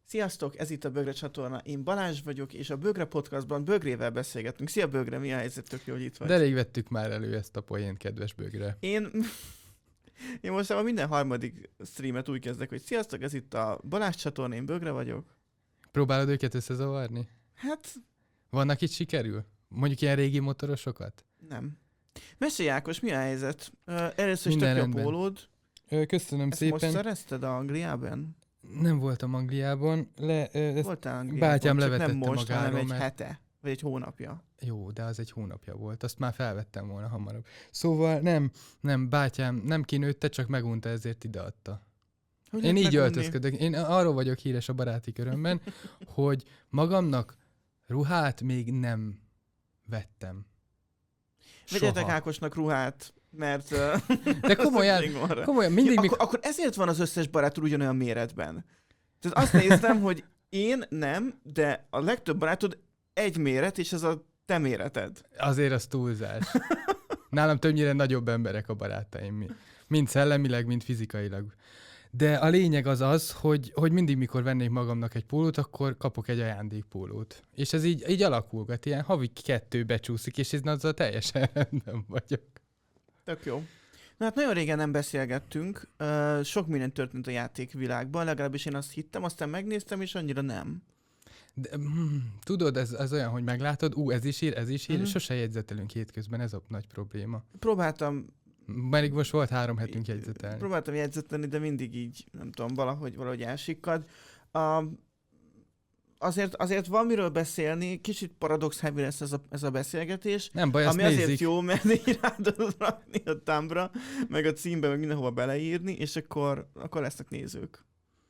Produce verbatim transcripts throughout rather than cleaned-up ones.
Sziasztok, ez itt a Bögre csatorna, én Balázs vagyok, és a Bögre podcastban Bögrével beszélgetünk. Szia Bögre, mi a helyzet? Tök jó, hogy itt vagy. De elég vettük már elő ezt a poént, kedves Bögre. Én, én most a minden harmadik streamet úgy kezdek, hogy sziasztok, ez itt a Balázs csatorna, én Bögre vagyok. Próbálod őket összezavarni? Hát... Vannak itt sikerül? Mondjuk ilyen régi motorosokat? Nem. Mesélj Ákos, mi a helyzet? Uh, először is Minden tök jó rendben. pólód. Ö, köszönöm Ezt szépen. most szerezted Angliában? Nem voltam Angliában. Le, ö, ezt Voltál Angliában, bátyám csak levetette nem most, magáról, hanem egy mert... hete, vagy egy hónapja. Jó, de az egy hónapja volt. Azt már felvettem volna hamarabb. Szóval nem, nem, bátyám nem kinőtte, csak megunta, ezért ideadta. Hogy Én lehet így megunni? öltözködök. Én arról vagyok híres a baráti körömben, hogy magamnak ruhát még nem vettem. Vegyetek Soha. Ákosnak ruhát, mert... De komolyan, komolyan mindig... ja, mik... akkor, akkor ezért van az összes barátod ugyanolyan méretben. Tehát azt néztem, hogy én nem, de a legtöbb barátod egy méret, és ez a te méreted. Azért az túlzás. Nálam többnyire nagyobb emberek a barátaim. Mind szellemileg, mind fizikailag. De a lényeg az az, hogy, hogy mindig, mikor vennék magamnak egy pólót, akkor kapok egy ajándékpólót. És ez így, így alakulgat, ilyen havi kettő becsúszik, és ez azzal teljesen rendben vagyok. Tök jó. Na hát nagyon régen nem beszélgettünk, uh, sok minden történt a játékvilágban, legalábbis én azt hittem, aztán megnéztem, és annyira nem. De, mm, tudod, ez, ez olyan, hogy meglátod, ú, ez is ír, ez is ír, Mhm. sose jegyzetelünk hétközben, ez a nagy probléma. Próbáltam, Pedig most volt három hetünk jegyzetelni. próbáltam jegyzetelni, de mindig így, nem tudom, valahogy, valahogy elsikkad. Uh, azért, azért van miről beszélni, kicsit paradox heavy lesz ez a, ez a beszélgetés, Nem baj, azt ami nézik. azért jó, mert így rá tudod rakni a thumbra, meg a címbe, meg mindenhova beleírni, és akkor, akkor lesznek nézők.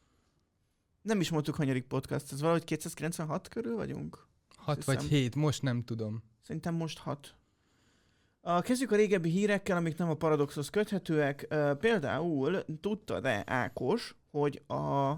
Nem is mondtuk, hanyadik podcast, ez valahogy kétszázkilencvenhat körül vagyunk? Hat Azt vagy hiszem. hét, most nem tudom. Szerintem most hat. Uh, kezdjük a régebbi hírekkel, amik nem a Paradoxhoz köthetőek. Uh, például tudtad-e, Ákos, hogy a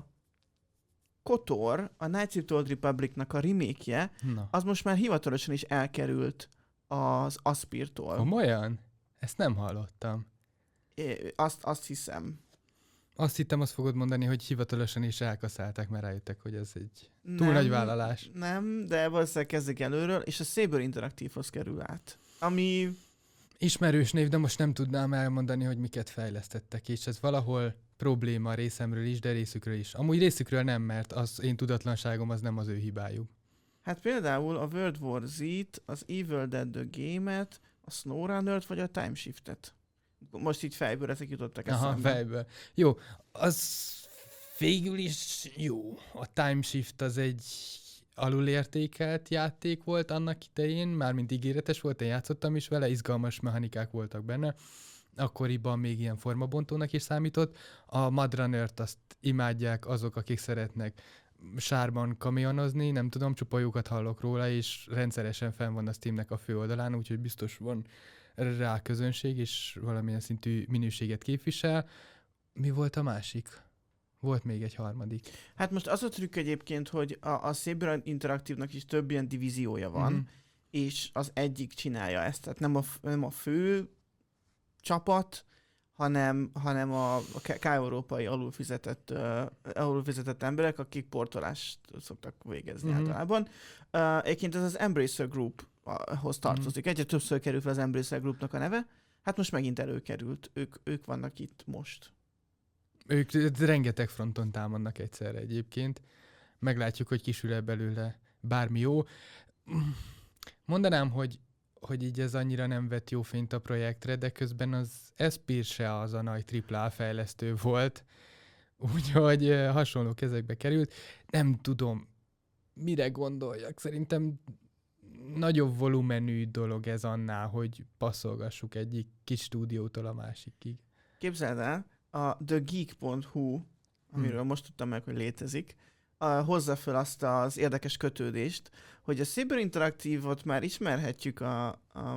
KOTOR, a Knights of the Old Republicnak a remake-je, Na, az most már hivatalosan is elkerült az Aspirtól. komolyan? Ezt nem hallottam. É, azt, azt hiszem. Azt hittem, azt fogod mondani, hogy hivatalosan is elkaszálták, mert rájöttek, hogy ez egy túl nagy vállalás. Nem, de valószínűleg kezdik előről, és a Saber Interactive-hoz kerül át. Ami... Ismerős név, de most nem tudnám elmondani, hogy miket fejlesztettek, és ez valahol probléma a részemről is, de részükről is. Amúgy részükről nem, mert az én tudatlanságom az nem az ő hibájuk. Hát például a World War Z-t, az Evil Dead The Game-et, a SnowRunner-t vagy a Time Shift-et. Most így fejből ezek jutottak Aha, eszembe. fejből. Jó, az végül is jó. A Time Shift az egy alulértékelt játék volt annak idején, mármint ígéretes volt, én játszottam is vele, izgalmas mechanikák voltak benne. Akkoriban még ilyen formabontónak is számított. A Mudrunner-t azt imádják azok, akik szeretnek sárban kamionozni, nem tudom, csupa jókat hallok róla, és rendszeresen fenn van a Steamnek a főoldalán, úgyhogy biztos van rá közönség, és valamilyen szintű minőséget képvisel. Mi volt a másik? Volt még egy harmadik. Hát most az a trükk egyébként, hogy a, a Saber Interactive-nak is több ilyen divíziója van, Mhm. és az egyik csinálja ezt. Tehát nem a, f- nem a fő csapat, hanem, hanem a, a k- k-európai alulfizetett, uh, alulfizetett emberek, akik portolást szoktak végezni Mhm. általában. Uh, egyébként ez az Embracer Group-hoz tartozik. Egyre többször került fel az Embracer Groupnak a neve. Hát most megint előkerült. Ők, ők vannak itt most. Ők rengeteg fronton támadnak egyszerre egyébként. Meglátjuk, hogy kisül-e belőle bármi jó. Mondanám, hogy, hogy így ez annyira nem vett jó fényt a projektre, de közben az Espir se az a nagy tripla á fejlesztő volt, úgyhogy eh, hasonló kezekbe került. Nem tudom, mire gondoljak. Szerintem nagyobb volumenű dolog ez annál, hogy passzolgassuk egyik kis stúdiótól a másikig. Képzeld el, a thegeek pont hu, amiről hmm. most tudtam meg, hogy létezik, a, hozza fel azt az érdekes kötődést, hogy a Saber Interactive-ot már ismerhetjük a, a,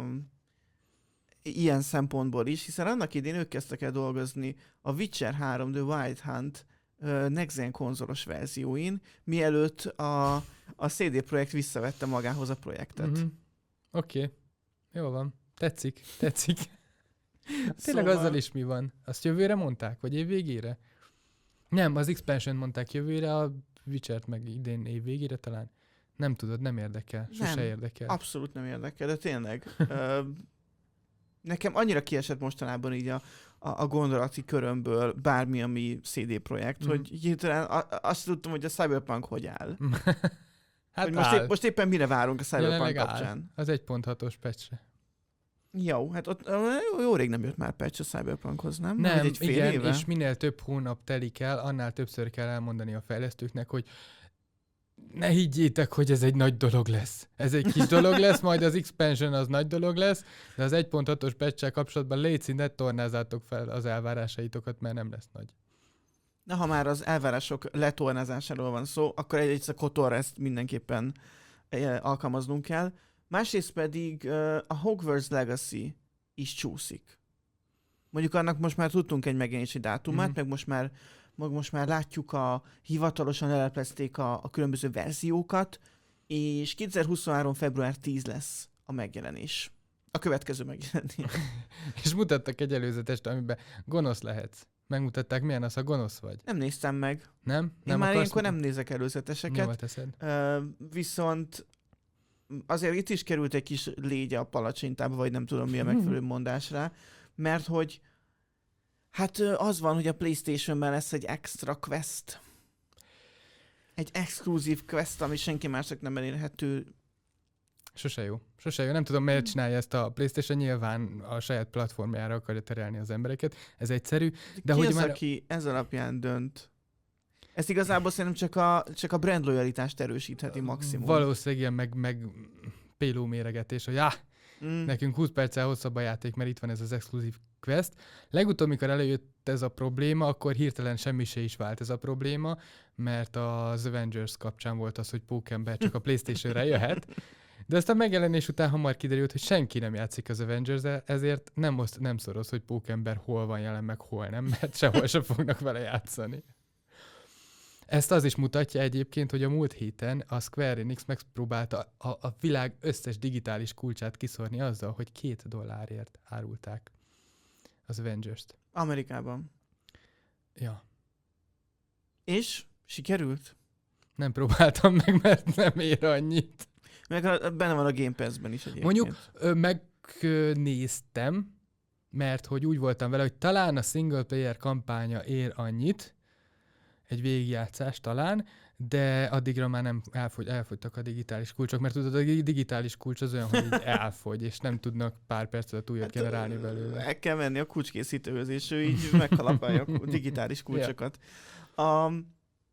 ilyen szempontból is, hiszen annak idén ők kezdtek el dolgozni a Witcher három The Wild Hunt uh, Next Gen konzolos verzióin, mielőtt a, a cé dé Projekt visszavette magához a projektet. Mm-hmm. Oké, okay. Jó van. Tetszik, tetszik. Tényleg Szóval- azzal is mi van? Azt jövőre mondták? Vagy év végére? Nem, az expansion mondták jövőre, a Witchert meg idén év végére talán. Nem tudod, nem érdekel. Sose Nem, érdekel. Abszolút nem érdekel, de tényleg. ö, nekem annyira kiesett mostanában így a, a, a gondolati körömből bármi, ami cé dé projekt, Mhm. hogy hirtelen a- azt tudtam, hogy a Cyberpunk hogy áll. Hát hogy most, áll. épp, most éppen mire várunk a Cyberpunk Jelenleg áll. kapcsán. Az egy pont hatos patchre. Jó, hát ott ö, jó, jó rég nem jött már patch a Cyberpunkhoz, nem? Nem, Vagy egy fél igen, éve? és minél több hónap telik el, annál többször kell elmondani a fejlesztőknek, hogy ne higgyétek, hogy ez egy nagy dolog lesz. Ez egy kis dolog lesz, majd az expansion az nagy dolog lesz, de az egy pont hatos patch-sel kapcsolatban légy ne tornázátok fel az elvárásaitokat, mert nem lesz nagy. Na, ha már az elvárások letornázásáról van szó, akkor egy egyszer kotorra ezt mindenképpen eh, alkalmaznunk kell. Másrészt pedig eh, a Hogwarts Legacy is csúszik. Mondjuk annak most már tudtunk egy megjelenési dátumát, Mhm. meg most már, meg most már látjuk a hivatalosan leleplezték a, a különböző verziókat, és kétezer-huszonhárom. február tíz lesz a megjelenés. A következő megjelenés. És mutattak egy előzetest, amiben gonosz lehetsz. Megmutatták, milyen az, ha gonosz vagy. Nem néztem meg. Nem? Én Nem már akarsz- ilyenkor nem nézek Jól előzeteseket. teszed. Ö, viszont azért itt is került egy kis légye a palacsintába, vagy nem tudom mi a megfelelő mondás rá, mert hogy hát ö, az van, hogy a PlayStation-ben lesz egy extra quest. Egy exkluzív quest, ami senki másnak nem elérhető. Sose jó. Sose jó. Nem tudom, Hm. miért csinálja ezt a PlayStation, nyilván a saját platformjára akarja terelni az embereket. Ez egyszerű. De Ki hogy az, már- aki ez alapján dönt? Ezt igazából szerintem csak a, csak a brand lojalitást erősítheti maximum. Valószínűleg ilyen meg, meg péló méregetés, hogy áh, Mm. nekünk húsz perccel hosszabb a játék, mert itt van ez az exkluzív quest. Legutóbb, mikor előjött ez a probléma, akkor hirtelen semmi se is vált ez a probléma, mert az Avengers kapcsán volt az, hogy Pókember csak a PlayStation-re jöhet. De aztán megjelenés után hamar kiderült, hogy senki nem játszik az Avengers-el, ezért nem, oszt, nem szoroz, hogy Pókember hol van jelen, meg hol nem, mert sehol sem fognak vele játszani. Ezt az is mutatja egyébként, hogy a múlt héten a Square Enix megpróbálta a, a világ összes digitális kulcsát kiszórni azzal, hogy két dollárért árulták az Avengers-t. Amerikában. Ja. És sikerült? Nem próbáltam meg, mert nem ér annyit. Meg a- benne van a Game Pass-ben is egyébként. Mondjuk ö, megnéztem, mert hogy úgy voltam vele, hogy talán a single player kampánya ér annyit, egy végigjátszás talán, de addigra már nem elfogy, elfogytak a digitális kulcsok, mert tudod, a digitális kulcs az olyan, hogy így elfogy, és nem tudnak pár perc alatt újat Hát, generálni ö, belőle. El kell menni a kulcskészítőhöz, és ő így megkalapálja a digitális kulcsokat. Um,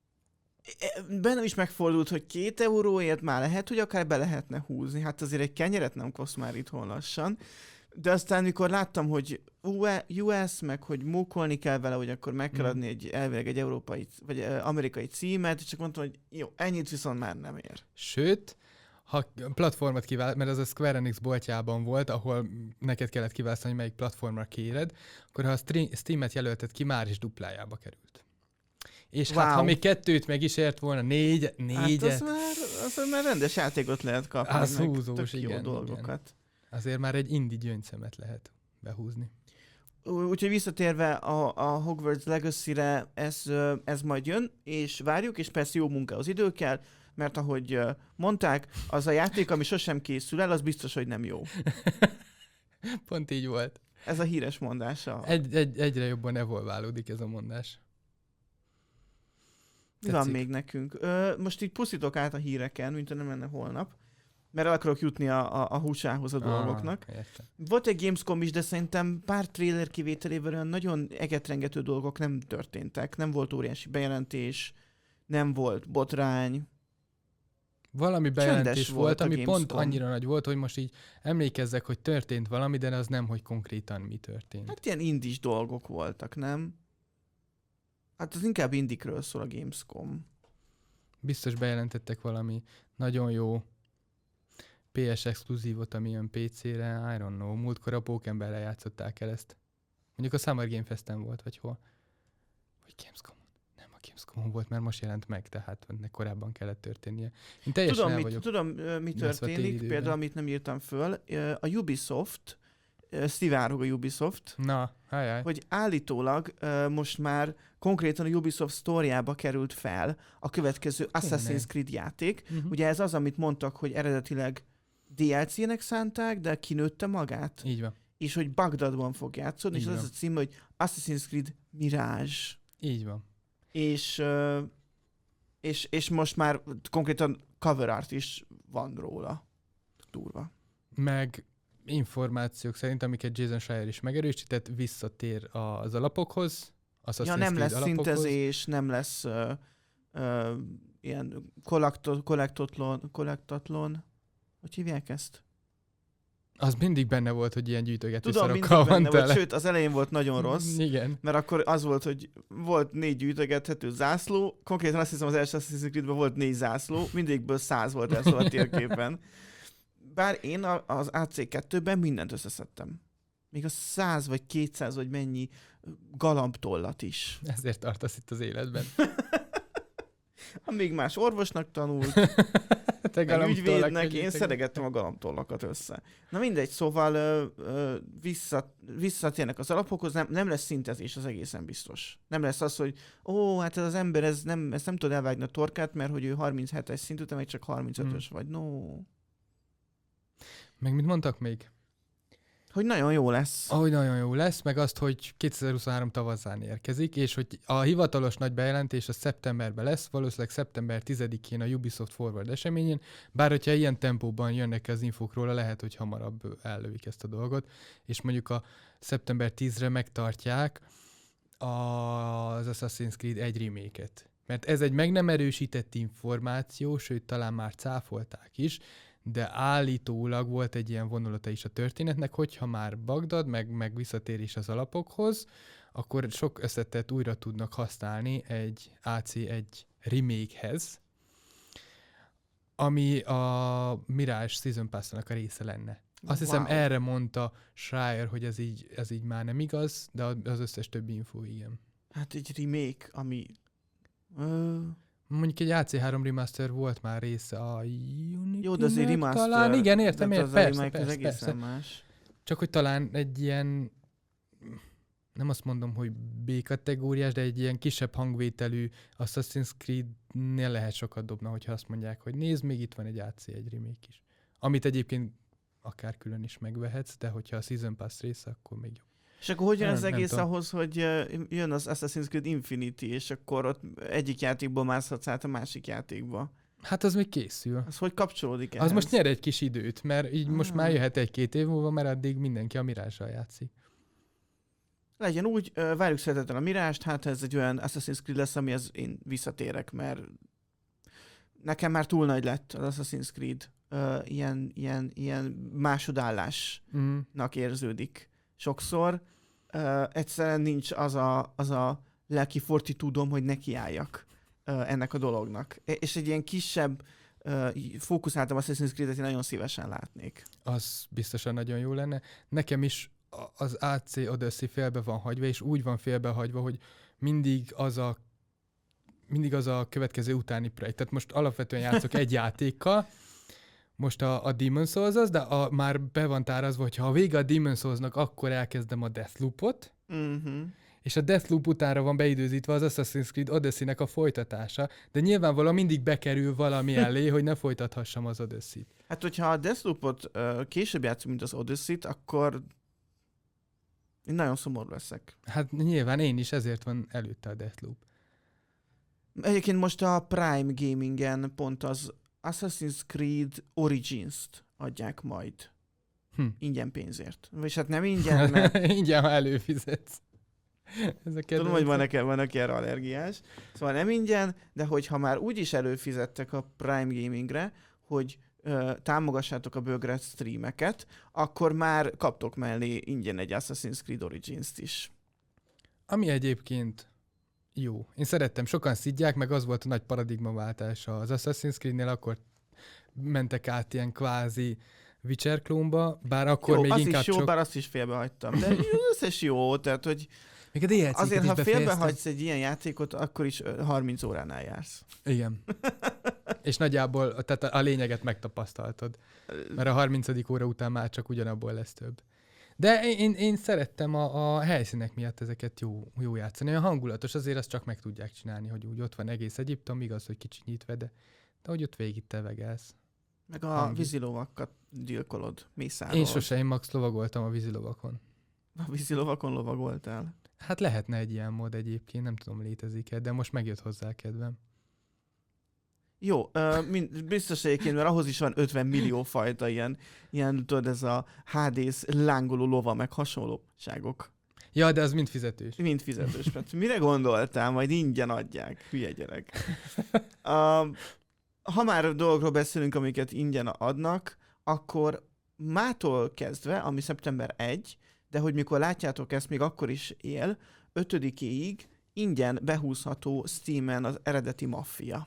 bennem is megfordult, hogy két euróért már lehet, hogy akár be lehetne húzni. Hát azért egy kenyeret nem kosz már itthon lassan. De aztán, mikor láttam, hogy u es, meg hogy mókolni kell vele, hogy akkor meg kell Mm. adni egy, elvileg egy európai, vagy eh, amerikai címet, és csak mondtam, hogy jó, ennyit viszont már nem ér. Sőt, ha platformot kivált, mert az a Square Enix boltjában volt, ahol neked kellett kiválasztani, melyik platformra kéred, akkor ha a Stre- Steam-et jelölted ki, már is duplájába került. És wow. hát ha Wow. még kettőt meg is ért volna, négy, Hát négyet, az már, az már rendes játékot lehet kapni, Az meg húzós, tök jó igen, dolgokat. azért már egy indie gyöngyszemet lehet behúzni. Ú- Úgyhogy visszatérve a, a Hogwarts Legacy-re, ez, ö, ez majd jön, és várjuk, és persze jó munkához idő kell, mert ahogy ö, mondták, az a játék, ami sosem készül el, az biztos, hogy nem jó. Pont így volt. Ez a híres mondása. Egy, egy, egyre jobban evolválódik ez a mondás. Mi van tetszik. még nekünk? Ö, most így pusztítok át a híreken, mint ha nem lenne holnap, mert el akarok jutni a, a, a húsához a dolgoknak. Ah, értem. Volt egy Gamescom is, de szerintem pár trailer kivételével olyan nagyon egetrengető dolgok nem történtek. Nem volt óriási bejelentés, nem volt botrány. Valami bejelentés Csendes volt, volt a ami Gamescom. pont annyira nagy volt, hogy most így emlékezzek, hogy történt valami, de az nem, hogy konkrétan mi történt. Hát ilyen indis dolgok voltak, nem? Hát az inkább indikről szól a Gamescom. Biztos bejelentettek valami nagyon jó pé es exkluzívot, ami jön pé cére, I don't know. Múltkor a Pókemberrel játszották el ezt. Mondjuk a Summer Game Festen volt, vagy hol? Vagy Gamescom. Nem, a Gamescom volt, mert most jelent meg, tehát ennek korábban kellett történnie. Én teljesen Tudom, el mit, vagyok. tudom ö, mi Illetve a történik, télidőben. például amit nem írtam föl. Ö, A Ubisoft szivárog a Ubisoft, Na, hájjáj. hogy állítólag uh, most már konkrétan a Ubisoft sztoriába került fel a következő Assassin's Creed játék. Uh-huh. Ugye ez az, amit mondtak, hogy eredetileg dé el cé-nek szánták, de kinőtte magát. Így van. És hogy Bagdadban fog játszani, Így és az van. a cím, hogy Assassin's Creed Mirage. Így van. És, uh, és, és most már konkrétan cover art is van róla. Durva. Meg információk szerint, amiket Jason Schreier is megerősített, visszatér az alapokhoz, Assassin's Ja, nem Creed lesz alapokhoz. szintezés, nem lesz uh, uh, ilyen kollekto- kollektotlon, kollektatlon, hogy hívják ezt? Az mindig benne volt, hogy ilyen gyűjtögető Tudom, mindig szarokkal van benne volt, tele. sőt, az elején volt nagyon rossz, Igen. mert akkor az volt, hogy volt négy gyűjtögethető zászló, konkrétan azt hiszem az első Assassin's Creedben volt négy zászló, mindegyikből száz volt ez a térképen. Bár én a- az á cé kettőben mindent összeszedtem. Még a száz vagy kétszáz vagy mennyi galambtollat is. Ezért tartasz itt az életben. Amíg más orvosnak tanult, Te meg ügyvédnek, vagy én ügyvédnek. szeretgettem a galambtollakat össze. Na mindegy, szóval ö, ö, vissza, visszatérnek az alapokhoz, nem, nem lesz szintezés, az egészen biztos. Nem lesz az, hogy ó, hát ez az ember, ez nem, ezt nem tud elvágni a torkát, mert hogy ő harminchetes szintű, te meg csak harmincötös Hmm. vagy. No. Meg mit mondtak még? Hogy nagyon jó lesz. Ahogy nagyon jó lesz, meg azt, hogy kétezer-huszonhárom tavaszán érkezik, és hogy a hivatalos nagy bejelentés a szeptemberben lesz, valószínűleg szeptember tizedikén a Ubisoft Forward eseményén, bár hogyha ilyen tempóban jönnek az infók róla, lehet, hogy hamarabb ellövik ezt a dolgot, és mondjuk a szeptember tízedikére megtartják az Assassin's Creed egy remake-et. Mert ez egy meg nem erősített információ, sőt, talán már cáfolták is, de állítólag volt egy ilyen vonulata is a történetnek, hogyha már Bagdad, meg, meg visszatérés az alapokhoz, akkor sok összetett újra tudnak használni egy á cé egy remake-hez, ami a Mirage Season Pass-nak a része lenne. Azt hiszem Wow. erre mondta Schreier, hogy ez így, ez így már nem igaz, de az összes többi info igen. Hát egy remake, ami... Ö, Mondjuk egy á cé három remaster volt már része a Unity-nek jó, de azért remaster. talán, igen, értem, de értem, az persze, remake az persze, egészen persze. más. Csak hogy talán egy ilyen, nem azt mondom, hogy B-kategóriás, de egy ilyen kisebb hangvételű Assassin's Creed-nél lehet sokat dobna, hogyha azt mondják, hogy nézd, még itt van egy á cé egy remake is. Amit egyébként akár külön is megvehetsz, de hogyha a Season Pass része, akkor még jobb. És akkor hogy jön Nem- az nem egész tudom. ahhoz, hogy ö, jön az Assassin's Creed Infinity, és akkor ott egyik játékból mászhatsz át a másik játékba. Hát az még készül. Az hogy kapcsolódik ehhez? Az most nyer egy kis időt, mert így most Ah. már jöhet egy-két év múlva, mert addig mindenki a Mirage-sal játszik. Legyen úgy, ö, várjuk szeretettel a Mirást, hát ez egy olyan Assassin's Creed lesz, amihez én visszatérek, mert nekem már túl nagy lett az Assassin's Creed. Ö, ilyen, ilyen, ilyen másodállásnak Mm. érződik sokszor. Ö, egyszerűen nincs az a, az a lelki fortitúdom, hogy nekiálljak ö, ennek a dolognak. E- És egy ilyen kisebb, ö, fókuszáltam Assassin's Creed-et én nagyon szívesen látnék. Az biztosan nagyon jó lenne. Nekem is a- az á cé Odyssey félbe van hagyva, és úgy van félbe hagyva, hogy mindig az a mindig az a következő utáni projekt. Tehát most alapvetően játszok egy játékkal, most a, a Demon's Souls az, de a, már be van tárazva, hogy ha a vége a Demon's Soulsnak, akkor elkezdem a Deathloopot, Uh-huh. és a Deathloop utánra van beidőzítve az Assassin's Creed Odyssey-nek a folytatása, de nyilvánvalóan mindig bekerül valami elé, hogy ne folytathassam az Odyssey-t. Hát, hogyha a Deathloopot uh, később játszunk, mint az Odyssey-t, akkor én nagyon szomorú leszek. Hát nyilván én is, ezért van előtte a Deathloop. Egyébként most a Prime Gamingen pont az Assassin's Creed Origins-t adják majd. Hm. Ingyen pénzért. Vagyis hát nem ingyen, mert Ingyen, ha előfizetsz. Ez a tudom, hogy kedvencem. van, nekem, van aki erre allergiás. Szóval nem ingyen, de hogyha már úgy is előfizettek a Prime Gamingre, hogy ö, támogassátok a bögret streameket, akkor már kaptok mellé ingyen egy Assassin's Creed Origins-t is. Ami egyébként jó. Én szerettem, sokan szidják, meg az volt a nagy paradigmaváltás az Assassin's Creed-nél, akkor mentek át ilyen kvázi Witcher klónba, bár akkor Jó, még az inkább is jó, csak... bár azt is félbehagytam. De az összes jó, tehát hogy Még a dé el cé-ket azért, is ha befejeztem. félbehagysz egy ilyen játékot, akkor is ö, harminc óránál jársz. Igen. És nagyjából tehát a lényeget megtapasztaltad. Mert a harmincadik óra után már csak ugyanabból lesz több. De én, én szerettem a, a helyszínek miatt ezeket jó, jó játszani. Olyan hangulatos, azért azt csak meg tudják csinálni, hogy úgy ott van egész Egyiptom, igaz, hogy kicsit nyitve, de, de hogy ott végig tevegelsz. Meg a Hangi. vízilovakat gyilkolod, mészárol. Én sose, én max lovagoltam a vízilovakon. A vízilovakon lovagoltál. Hát lehetne egy ilyen mód egyébként, nem tudom, létezik-e, de most megjött hozzá a kedvem. Jó, uh, mind, biztos egyébként, mert ahhoz is van ötven millió fajta ilyen, ilyen tudod, ez a há dés lángoló lova, meg hasonlóságok. Ja, de az mind fizetős. Mind fizetős. Mert mire gondoltál? Majd ingyen adják. Hülye gyerek. Uh, ha már dolgokról beszélünk, amiket ingyen adnak, akkor mától kezdve, ami szeptember elseje, de hogy mikor látjátok ezt, még akkor is él, ötödikéig ingyen behúzható Steamen az eredeti Mafia.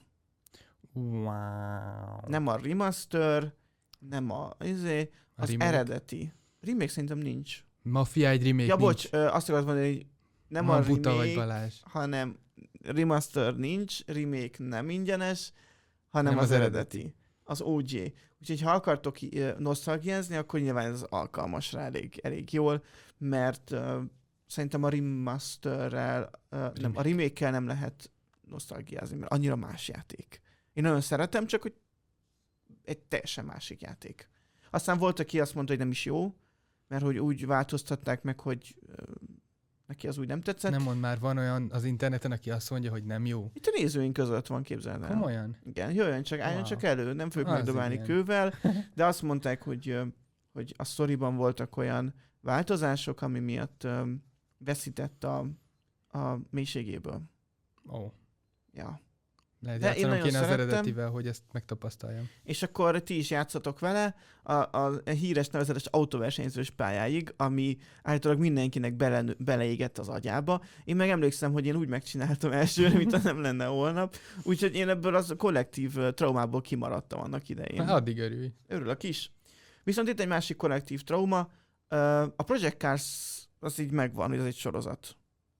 Wow. Nem a remaster, nem a, izé, az remake. eredeti. Remake szerintem nincs. Mafia egy remake Ja, nincs. bocs, ö, azt akarod mondani, hogy nem Ha a buta vagy remake, Balázs. hanem remaster nincs, remake nem ingyenes, hanem Nem az, az eredeti. eredeti. Az ó gé. Úgyhogy ha akartok ö, nosztalgiázni, akkor nyilván ez alkalmas rá elég, elég jól, mert uh, szerintem a remasterrel, uh, nem, a remake-kel nem lehet nosztalgiázni, mert annyira más játék. Én nagyon szeretem, csak hogy egy teljesen másik játék. Aztán volt, aki azt mondta, hogy nem is jó, mert hogy úgy változtatták meg, hogy ö, neki az úgy nem tetszett. Nem mond már, van olyan az interneten, aki azt mondja, hogy nem jó. Itt a nézőink között van, képzeld el. Komolyan? Igen, jöjjön csak, álljon Wow. csak elő, nem fogjuk Az megdobálni igen. kővel, de azt mondták, hogy, ö, hogy a sztoriban voltak olyan változások, ami miatt ö, veszített a, a mélységéből. Ó, oh. Ja. Lehet De én játszanom nagyon kéne az szerettem. eredetivel, hogy ezt megtapasztaljam. És És akkor ti is játszatok vele a, a híres nevezetes autóversenyzős pályáig, ami állítólag mindenkinek bele, beleégett az agyába. Én meg emlékszem, hogy én úgy megcsináltam elsőre, mint ha nem lenne holnap. Úgyhogy én ebből az kollektív ö, traumából kimaradtam annak idején. Hát addig örülj. Örülök is. Viszont itt egy másik kollektív trauma. Ö, A Project Cars az így megvan, hogy ez egy sorozat.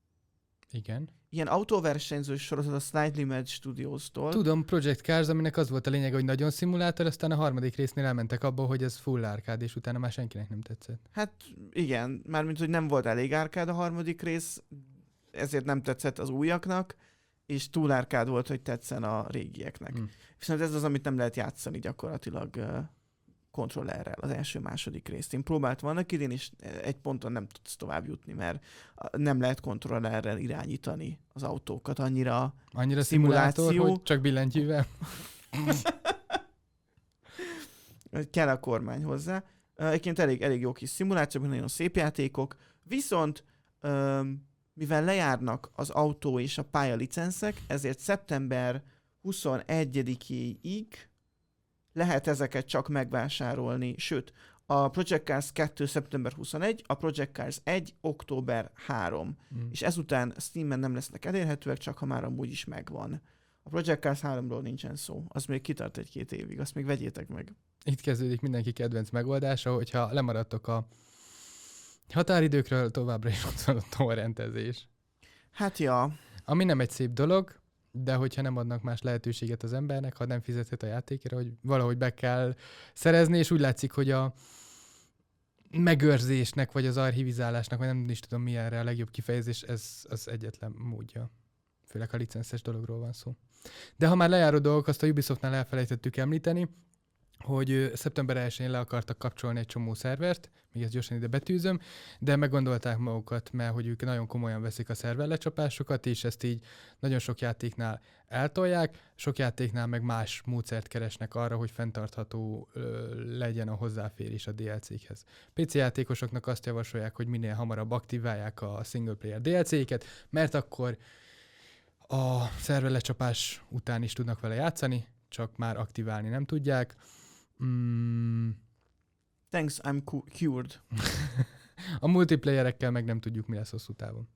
Igen. Ilyen autóversenyzős sorozat a Slightly Mad Studios-tól. Tudom, Project Cars, aminek az volt a lényeg, hogy nagyon szimulátor, aztán a harmadik résznél elmentek abba, hogy ez full árkád, és utána már senkinek nem tetszett. Hát igen, mármint, hogy nem volt elég árkád a harmadik rész, ezért nem tetszett az újaknak, és túl árkád volt, hogy tetszen a régieknek. Hm. Viszont ez az, amit nem lehet játszani gyakorlatilag uh, kontrollerrel, az első-második részt. Én próbáltam annak idén, és egy ponton nem tudsz tovább jutni, mert nem lehet kontrollerrel irányítani az autókat, annyira Annyira Szimuláció. szimulátor, hogy csak billentyűvel. kell a kormány hozzá. Uh, Egyébként elég, elég jó kis szimulációk, nagyon szép játékok, viszont um, mivel lejárnak az autó és a pálya licenszek, ezért szeptember huszonegyedikéig lehet ezeket csak megvásárolni, sőt, a Project Cars kettő szeptember huszonegy, a Project Cars egy október harmadika, Mm. és ezután Steamen nem lesznek elérhetőek, csak ha már amúgy is megvan. A Project Cars háromról nincsen szó, az még kitart egy-két évig, azt még vegyétek meg. Itt kezdődik mindenki kedvenc megoldása, hogyha lemaradtok a határidőkről, továbbra is ott van a torrentezés. Hát ja, Ami nem egy szép dolog, de hogyha nem adnak más lehetőséget az embernek, ha nem fizethet a játékra, hogy valahogy be kell szerezni, és úgy látszik, hogy a megőrzésnek, vagy az archivizálásnak, vagy nem is tudom mi erre a legjobb kifejezés, ez az egyetlen módja. Főleg a licenszes dologról van szó. De ha már lejáró dolgok, azt a Ubisoftnál elfelejtettük említeni, hogy ö, szeptember elsején le akartak kapcsolni egy csomó szervert, még ezt gyorsan ide betűzöm, de meggondolták magukat, mert hogy ők nagyon komolyan veszik a szerverlecsapásokat, és ezt így nagyon sok játéknál eltolják, sok játéknál meg más módszert keresnek arra, hogy fenntartható ö, legyen a hozzáférés a dé el cékhez. pé cé játékosoknak azt javasolják, hogy minél hamarabb aktiválják a single player dé el céket, mert akkor a szerverlecsapás után is tudnak vele játszani, csak már aktiválni nem tudják. Mm, thanks, I'm cu- cured. a multiplayerekkel meg nem tudjuk, mi lesz hosszú távon.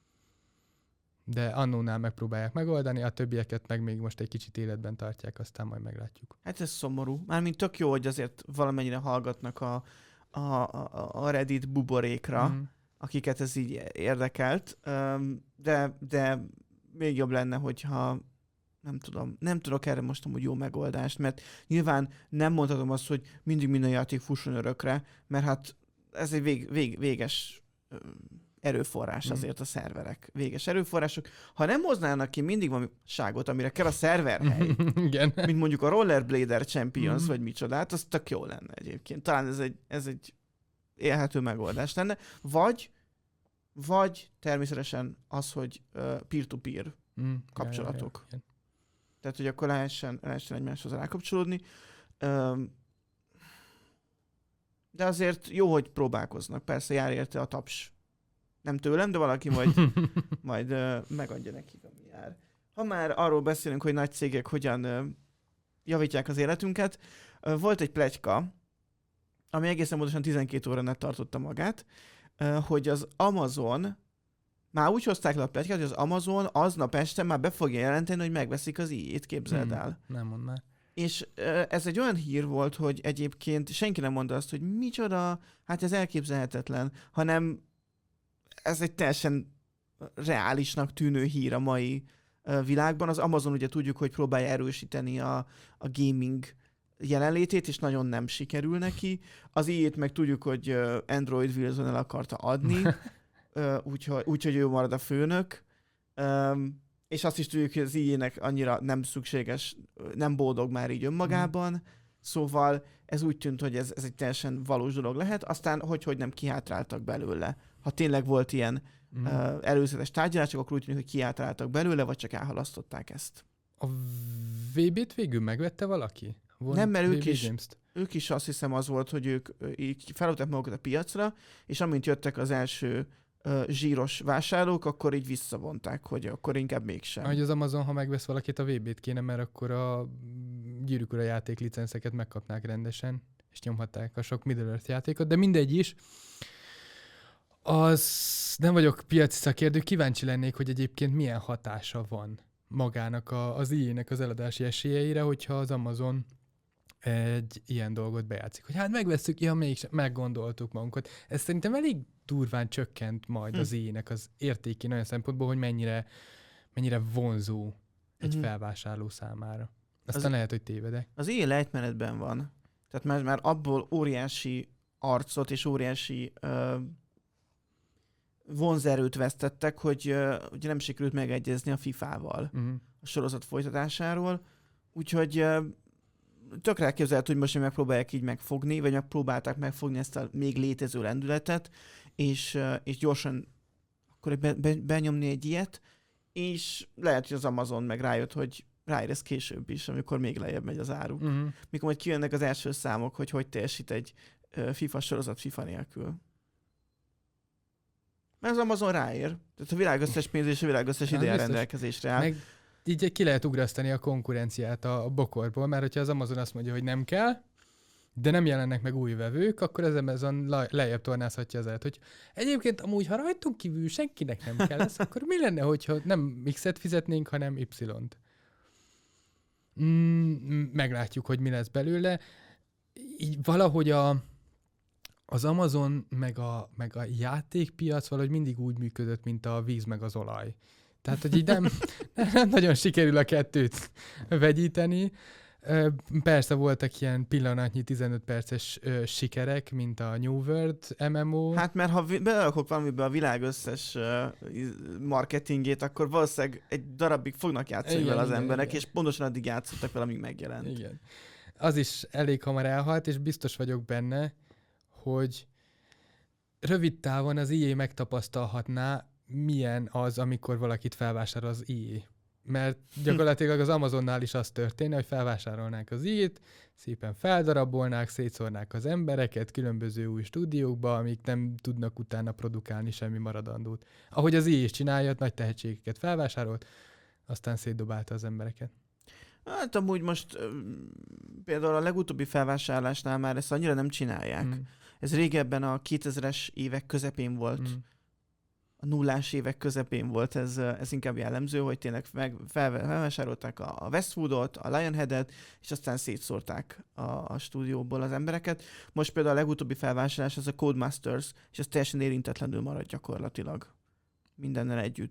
De annónál megpróbálják megoldani, a többieket meg még most egy kicsit életben tartják, aztán majd meglátjuk. Hát ez szomorú. Mármint tök jó, hogy azért valamennyire hallgatnak a, a, a, a Reddit buborékra, Mm. akiket ez így érdekelt, Öm, de, de még jobb lenne, hogyha nem tudom, nem tudok erre most amúgy jó megoldást, mert nyilván nem mondhatom azt, hogy mindig minden játék fusson örökre, mert hát ez egy vég, vég, véges erőforrás Mm. azért a szerverek. Véges erőforrások. Ha nem hoznának ki mindig valami ságot, amire kell a szerverhely, Igen. mint mondjuk a Rollerblader Champions, Mm. vagy micsodát, az tök jó lenne egyébként. Talán ez egy, ez egy élhető megoldás lenne. Vagy, vagy természetesen az, hogy uh, peer-to-peer Mm. kapcsolatok. Ja, ja, ja. Tehát, hogy akkor lehessen, lehessen egymáshoz rákapcsolódni. Um, de azért jó, hogy próbálkoznak. Persze jár érte a taps. Nem tőlem, de valaki majd, majd uh, megadja nekik, ami jár. Ha már arról beszélünk, hogy nagy cégek hogyan uh, javítják az életünket, uh, volt egy pletyka, ami egészen pontosan tizenkét óránál tartotta magát, uh, hogy az Amazon, már úgy hozták le a pletykát, hogy az Amazon aznap este már be fogja jelenteni, hogy megveszik az í á-t, képzeld Hmm, el. Nem mondd már. És uh, ez egy olyan hír volt, hogy egyébként senki nem mondta azt, hogy micsoda, hát ez elképzelhetetlen, hanem ez egy teljesen reálisnak tűnő hír a mai uh, világban. Az Amazon ugye tudjuk, hogy próbálja erősíteni a, a gaming jelenlétét, és nagyon nem sikerül neki. Az í á-t meg tudjuk, hogy uh, Android Wilson el akarta adni, uh, úgyhogy, úgyhogy ő marad a főnök. Um, és azt is tudjuk, hogy az í á-nek annyira nem szükséges, nem boldog már így önmagában. Mm. Szóval ez úgy tűnt, hogy ez, ez egy teljesen valós dolog lehet. Aztán hogy, hogy nem kihátráltak belőle. Ha tényleg volt ilyen mm. uh, előzetes tárgyalások, akkor úgy tűnik, hogy kihátráltak belőle, vagy csak elhalasztották ezt. A vé bét végül megvette valaki? Volt nem, mert ők vé bé is, Games-t? ők is azt hiszem az volt, hogy ők így felültek magukat a piacra, és amint jöttek az első uh, zsíros vásárlók, akkor így visszavonták, hogy akkor inkább mégsem. Ahogy az Amazon, ha megvesz valakit, a vé bét kéne, mert akkor a Gyűrűk Ura játék licenszeket megkapnák rendesen, és nyomhatták a sok Middle-earth játékot, de mindegy is. Az nem vagyok piaci szakértő, kíváncsi lennék, hogy egyébként milyen hatása van magának a, az í á-nek az eladási esélyeire, hogyha az Amazon egy ilyen dolgot bejátszik. Hogy hát megvesszük, ja, mégsem, meggondoltuk magunkat. Ez szerintem elég durván csökkent majd hm. az í á-nek az értékén olyan szempontból, hogy mennyire, mennyire vonzó egy hm. felvásárló számára. Aztán az, lehet, hogy tévedek. Az í á lejtmenetben van. Tehát már, már abból óriási arcot és óriási uh, vonzerőt vesztettek, hogy uh, ugye nem sikerült megegyezni a fifával uh-huh. a sorozat folytatásáról. Úgyhogy uh, tökre elképzelhető, hogy most megpróbálják így megfogni, vagy megpróbálták megfogni ezt a még létező lendületet, és, uh, és gyorsan akkor be, be, benyomni egy ilyet, és lehet, hogy az Amazon meg rájött, hogy ráérez később is, amikor még lejjebb megy az áruk. Uh-huh. Mikor majd kijönnek az első számok, hogy hogy teljesít egy uh, FIFA sorozat FIFA nélkül. Mert az Amazon ráér. Tehát a világ összes pénz és a világ összes ideje rendelkezésre áll. Meg így ki lehet ugrasztani a konkurenciát a bokorból, mert hogyha az Amazon azt mondja, hogy nem kell, de nem jelennek meg új vevők, akkor az Amazon lejjebb tornázhatja az elet, hogy egyébként amúgy, ha rajtunk kívül senkinek nem kell ez, akkor mi lenne, hogyha nem X-et fizetnénk, hanem Y-t? Mm, meglátjuk, hogy mi lesz belőle. Így valahogy a, az Amazon meg a, meg a játékpiac valahogy mindig úgy működött, mint a víz meg az olaj. Tehát, hogy így nem, nem nagyon sikerül a kettőt vegyíteni. Persze voltak ilyen pillanatnyi tizenöt perces ö, sikerek, mint a New World em em o. Hát mert ha belerakok valamibe a világ összes uh, marketingét, akkor valószínűleg egy darabig fognak játszani vele az igen, emberek, igen. És pontosan addig játszottak vele, amíg megjelent. Igen. Az is elég hamar elhalt, és biztos vagyok benne, hogy rövid távon az í á megtapasztalhatná, milyen az, amikor valakit felvásárol az í á. Mert gyakorlatilag az Amazonnál is az történne, hogy felvásárolnák az í á-t, szépen feldarabolnák, szétszórnák az embereket különböző új stúdiókba, amik nem tudnak utána produkálni semmi maradandót. Ahogy az í á is csinálja, nagy tehetségeket felvásárolt, aztán szétdobálta az embereket. Hát amúgy most például a legutóbbi felvásárlásnál már ezt annyira nem csinálják. Mm. Ez régebben a kétezres évek közepén volt. Mm. A nullás évek közepén volt ez, ez inkább jellemző, hogy tényleg meg felvásárolták a Westwoodot, a Lionheadet, és aztán szétszórták a, a stúdióból az embereket. Most például a legutóbbi felvásárlás az a Codemasters, és ez teljesen érintetlenül marad gyakorlatilag. Mindennel együtt.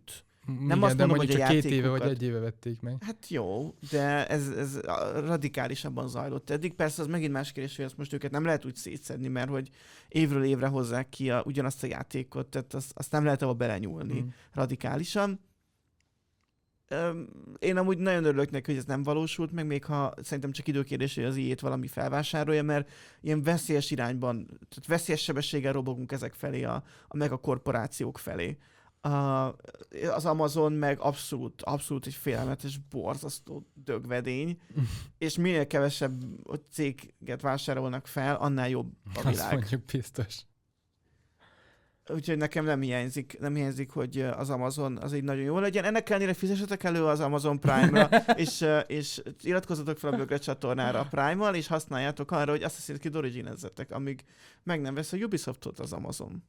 Nem Nem igen, azt de mondom, mondjuk hogy a csak két éve vagy játékokat- egy éve vették meg. Hát jó, de ez, ez radikálisabban zajlott eddig. Persze az megint más kérdés, hogy ezt most őket nem lehet úgy szétszedni, mert hogy évről évre hozzák ki a, ugyanazt a játékot, tehát azt, azt nem lehet abba belenyúlni Mm. radikálisan. Öm, Én amúgy nagyon örülök neki, hogy ez nem valósult meg, még ha szerintem csak időkérdés, hogy az i á-t valami felvásárolja, mert ilyen veszélyes irányban, tehát veszélyes sebességgel robogunk ezek felé, a, a megakorporációk felé. A, az Amazon meg abszolút, abszolút egy félelmetes, borzasztó dögvedény, és minél kevesebb céget vásárolnak fel, annál jobb a Azt világ. mondjuk biztos. Úgyhogy nekem nem hiányzik, nem hiányzik, hogy az Amazon az így nagyon jó legyen. Ennek ellenére fizessetek elő az Amazon Prime-ra, és, és iratkozzatok fel a Bögre csatornára a Prime-mal, és használjátok arra, hogy Assassin's Creed Origins-ezzetek, amíg meg nem vesz a Ubisoftot az Amazon.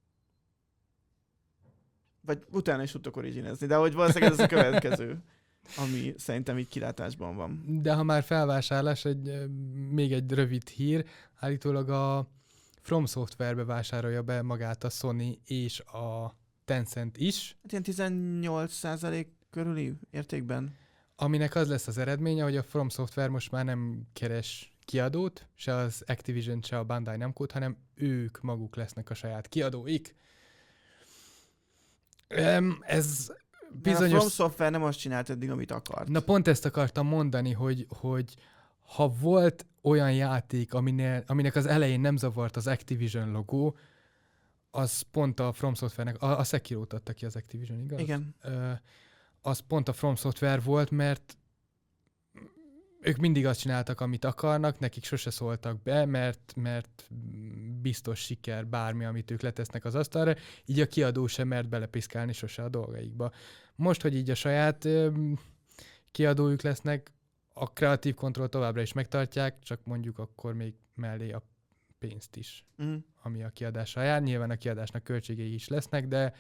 Vagy utána is tudtok originezni, de hogy valószínűleg ez a következő, ami szerintem így kilátásban van. De ha már felvásárlás, egy, ö, még egy rövid hír, állítólag a From Software-be vásárolja be magát a Sony és a Tencent is, Hát ilyen tizennyolc százalék körüli értékben. aminek az lesz az eredménye, hogy a From Software most már nem keres kiadót, se az Activision, se a Bandai Namco-t, hanem ők maguk lesznek a saját kiadóik. Em, Ez Bizonyos... bizonyos... A From Software nem azt csinált eddig, amit akart. Na pont ezt akartam mondani, hogy, hogy ha volt olyan játék, aminél, aminek az elején nem zavart az Activision logó, az pont a From Software-nek, a, a Sekiro-t adta ki az Activision, igaz? Igen. Ö, az pont a From Software volt, mert ők mindig azt csináltak, amit akarnak, nekik sose szóltak be, mert, mert biztos siker bármi, amit ők letesznek az asztalra, így a kiadó sem mert belepiszkálni sose a dolgaikba. Most, hogy így a saját ö, kiadójuk lesznek, a kreatív kontroll továbbra is megtartják, csak mondjuk akkor még mellé a pénzt is, Mm. ami a kiadásra jár. Nyilván a kiadásnak költségei is lesznek, de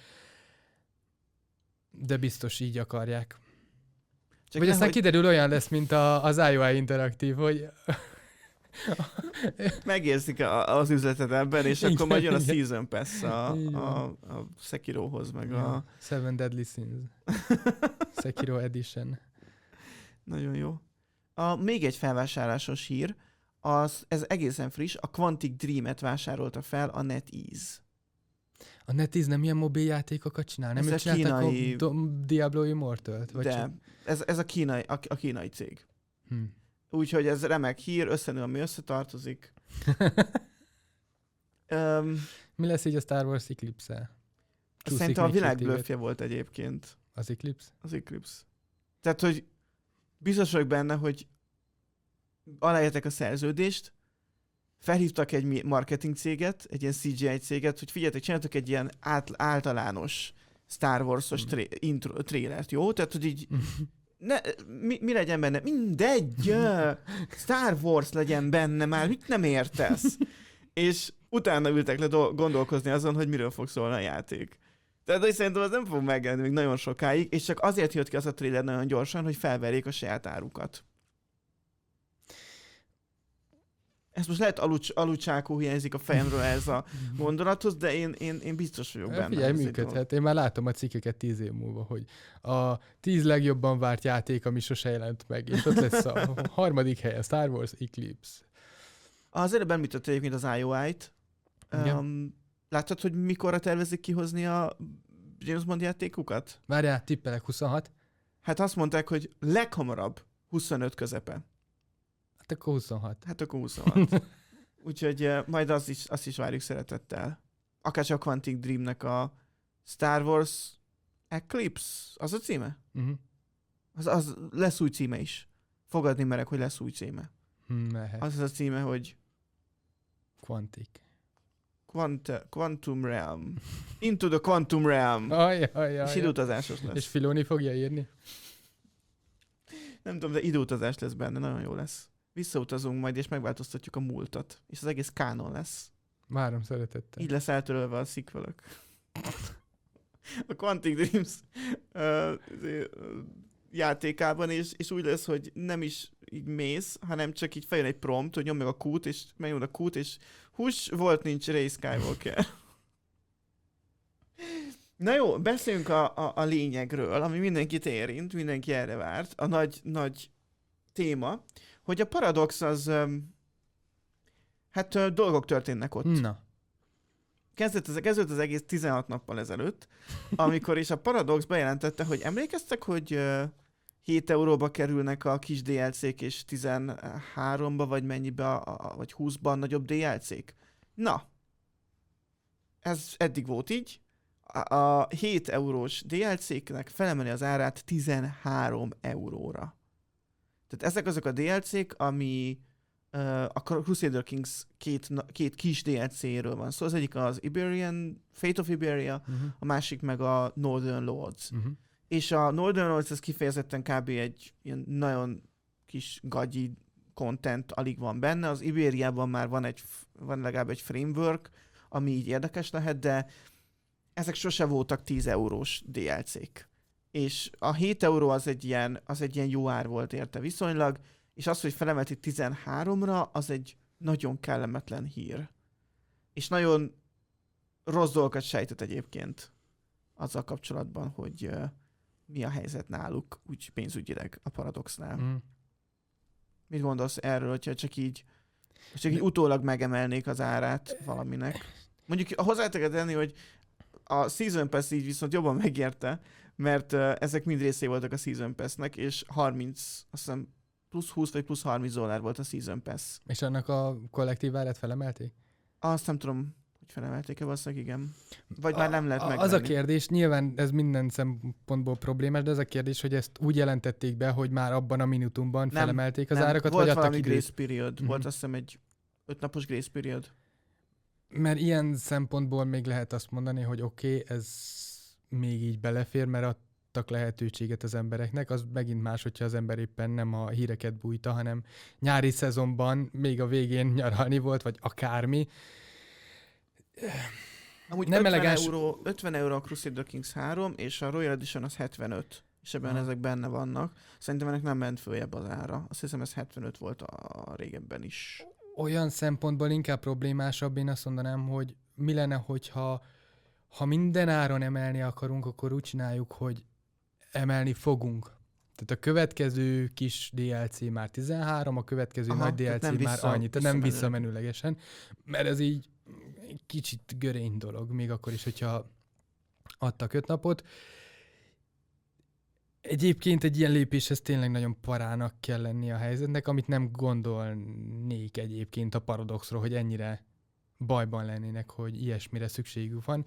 de biztos így akarják. Csak Vagy aztán nehogy kiderül, olyan lesz, mint a, az i o i Interactive, hogy megérzik a, az üzletet ebben, és Igen, akkor majd jön a igen. Season Pass a, Így van. a, a Sekirohoz, meg Ja, a... Seven Deadly Sins. Sekiro Edition. Nagyon jó. A, még egy felvásárlásos hír, az, ez egészen friss, a Quantic Dream-et vásárolta fel a NetEase. A NetEase nem ilyen mobil játékokat csinál? Nem Ez ők a csinálták kínai- a Do- Diablo Immortalt? Vagy De csak... ez, ez a, kínai, a, a kínai cég. Hm. Úgyhogy ez remek hír, összenő, ami összetartozik. um, Mi lesz így a Star Wars Eclipse-el? Csúszik Szerintem a még két világ évet. blöffje volt egyébként Az Eclipse? az Eclipse. Tehát, hogy biztos vagyok benne, hogy aláírták a szerződést, felhívtak egy mi- marketing céget, egy ilyen cé gé i céget, hogy figyeljetek, csináltak egy ilyen át, általános Star Wars-os Mm. tré- intro, trélert, jó? Tehát, hogy így ne, mi, mi legyen benne? Mindegy! ö, Star Wars legyen benne már, mit nem értesz? És utána ültek le do- gondolkozni azon, hogy miről fog szólni a játék. Tehát hogy szerintem az nem fog megjelenni még nagyon sokáig, és csak azért jött ki az a trailer nagyon gyorsan, hogy felverjék a saját árukat. Ez most lehet alucs, alucsákó hiányzik a fejemről ez a gondolathoz, de én, én, én biztos vagyok benne. Figyelj, hogy ez egy működhet. Én már látom a cikkeket tíz év múlva, hogy a tíz legjobban várt játék, ami sose jelent meg, és ott lesz a harmadik helyen, Star Wars Eclipse. Az előbb említett egyébként az i o i-t. Igen. Um, láttad, hogy mikorra tervezik kihozni a James Bond játékukat? Várjál, tippelek huszonhat? Hát azt mondták, hogy leghamarabb huszonöt közepe. Hát akkor huszonhat. Hát akkor huszonhat. Úgyhogy uh, majd azt is, azt is várjuk szeretettel. Akárcsak a Quantic Dreamnek a Star Wars Eclipse, az a címe? Uh-huh. Az, az lesz új címe is. Fogadni merek, hogy lesz új címe. Hm, mehet. Az az a címe, hogy Quantic. Quant- Quantum Realm. Into the Quantum Realm. Ajj, ajj, És ajj. időutazásos lesz. És Filoni fogja írni? Nem tudom, de időutazás lesz benne, nagyon jó lesz. Visszautazunk majd, és megváltoztatjuk a múltat. És az egész kánon lesz. Várom szeretettel. Így lesz eltörölve a szikvelök. A Quantic Dreams uh, játékában, és, és úgy lesz, hogy nem is így mész, hanem csak így feljön egy prompt, hogy nyomd meg a kút, és megnyomd a kút, és hús, volt nincs Ray Skywalker. Na jó, beszéljünk a, a, a lényegről, ami mindenkit érint, mindenki erre várt. A nagy, nagy téma, hogy a Paradox az... Um, hát uh, dolgok történnek ott. Na. Kezdett az, kezdett az egész tizenhat nappal ezelőtt, amikor is a Paradox bejelentette, hogy emlékeztek, hogy uh, hét euróba kerülnek a kis dé el cé-k, és tizenháromba vagy mennyibe, a, a, vagy húszban nagyobb dé el cé-k? Na, ez eddig volt így. A, a hét eurós dé el cé-knek felemeli az árát tizenhárom euróra. Tehát ezek azok a dé el cé-k, ami uh, a Crusader Kings két, két kis dé el cé-ről van szó. Szóval az egyik az Iberian, Fate of Iberia, uh-huh. a másik meg a Northern Lords. Uh-huh. És a Northern Lords az kifejezetten kb. Egy ilyen nagyon kis gagyi content alig van benne. Az Iberiában már van, egy, van legalább egy framework, ami így érdekes lehet, de ezek sose voltak tíz eurós dé el cé-k. És a hét euró az egy, ilyen, az egy ilyen jó ár volt érte viszonylag, és az, hogy felemelték tizenháromra, az egy nagyon kellemetlen hír. És nagyon rossz dolgokat sejtett egyébként azzal kapcsolatban, hogy uh, mi a helyzet náluk, úgy pénzügyileg a Paradoxnál. Mm. Mit gondolsz erről, hogyha csak így, csak így utólag megemelnék az árát valaminek? Mondjuk hozzá kell tenni, hogy a Season Pass így viszont jobban megérte, mert uh, ezek mind részei voltak a Season Pass-nek, és harminc, azt hiszem plusz húsz vagy plusz harminc dollár volt a Season Pass. És annak a kollektív árát felemelték? Azt nem tudom, hogy felemelték-e, valószínűleg igen. Vagy a, már nem lehet megvenni. Az a kérdés, nyilván ez minden szempontból problémás, de az a kérdés, hogy ezt úgy jelentették be, hogy már abban a minutumban nem, felemelték az nem. árakat, volt vagy adtak időt? Grace period. Mm-hmm. Volt azt hiszem egy ötnapos grace period. Mert ilyen szempontból még lehet azt mondani, hogy oké, okay, ez még így belefér, mert adtak lehetőséget az embereknek, az megint más, hogyha az ember éppen nem a híreket bújta, hanem nyári szezonban még a végén nyaralni volt, vagy akármi. Amúgy nem ötven, elegáns... euró, ötven euró a Crusader Kings három, és a Royal Edition az hetvenöt, és ebben ah. ezek benne vannak. Szerintem ennek nem ment följebb az ára. Azt hiszem ez hetvenöt volt a régebben is. Olyan szempontból inkább problémásabb, én azt mondanám, hogy mi lenne, hogyha ha minden áron emelni akarunk, akkor úgy csináljuk, hogy emelni fogunk. Tehát a következő kis dé el cé már tizenhárom, a következő Aha, nagy dé el cé már vissza, annyi, tehát nem visszamenőlegesen, mert ez így kicsit görény dolog, még akkor is, hogyha adtak öt napot. Egyébként egy ilyen lépéshez tényleg nagyon parának kell lenni a helyzetnek, amit nem gondolnék egyébként a Paradoxról, hogy ennyire bajban lennének, hogy ilyesmire szükségük van.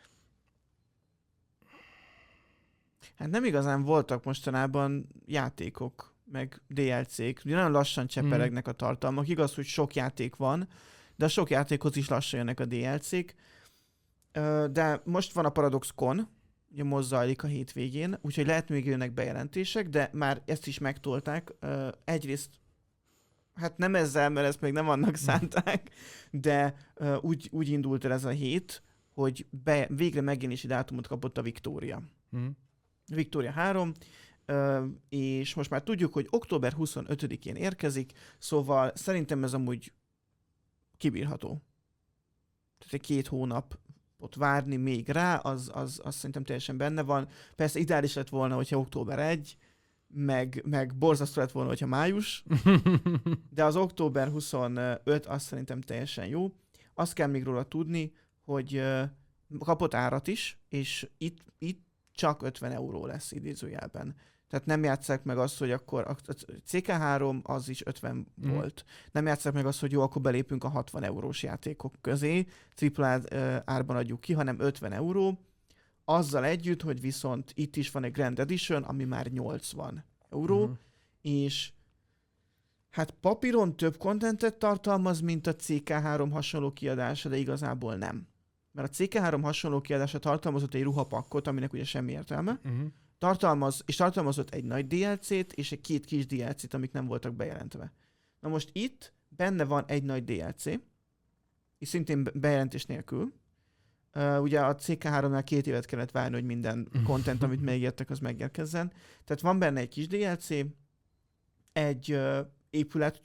Hát nem igazán voltak mostanában játékok, meg dé el cé-k. Ugye nagyon lassan cseperegnek mm. a tartalmak. Igaz, hogy sok játék van, de a sok játékhoz is lassan jönnek a dé el cé-k. De most van a Paradox Con, ugye most zajlik a hétvégén, úgyhogy lehet még jönnek bejelentések, de már ezt is megtolták. Egyrészt, hát nem ezzel, mert ezt még nem annak szánták, de úgy, úgy indult el ez a hét, hogy be, végre megjelenési dátumot kapott a Victoria. Mm. Victoria három, és most már tudjuk, hogy október huszonötödikén érkezik, szóval szerintem ez amúgy kibírható. Tehát egy két hónap ott várni még rá, az, az, az szerintem teljesen benne van. Persze ideális lett volna, hogyha október elseje, meg, meg borzasztó lett volna, hogyha május, de az október huszonötödike az szerintem teljesen jó. Azt kell még róla tudni, hogy kapott árat is, és itt, itt csak ötven euró lesz idézőjelben. Tehát nem játsszák meg azt, hogy akkor a cé ká három az is ötven mm. volt. Nem játsszák meg azt, hogy jó, akkor belépünk a hatvan eurós játékok közé, tripla árban adjuk ki, hanem ötven euró. Azzal együtt, hogy viszont itt is van egy Grand Edition, ami már nyolcvan euró, mm. és hát papíron több kontentet tartalmaz, mint a cé ká három hasonló kiadása, de igazából nem. Mert a cé ká három hasonló kiadása tartalmazott egy ruhapakkot, aminek ugye semmi értelme, mm. Tartalmaz, és tartalmazott egy nagy dé el cét, és egy két kis dé el cét, amik nem voltak bejelentve. Na most itt benne van egy nagy dé el cé, és szintén bejelentés nélkül. Uh, ugye a cé ká háromnál két évet kellett várni, hogy minden content, amit megértek, az megérkezzen. Tehát van benne egy kis dé el cé, egy uh,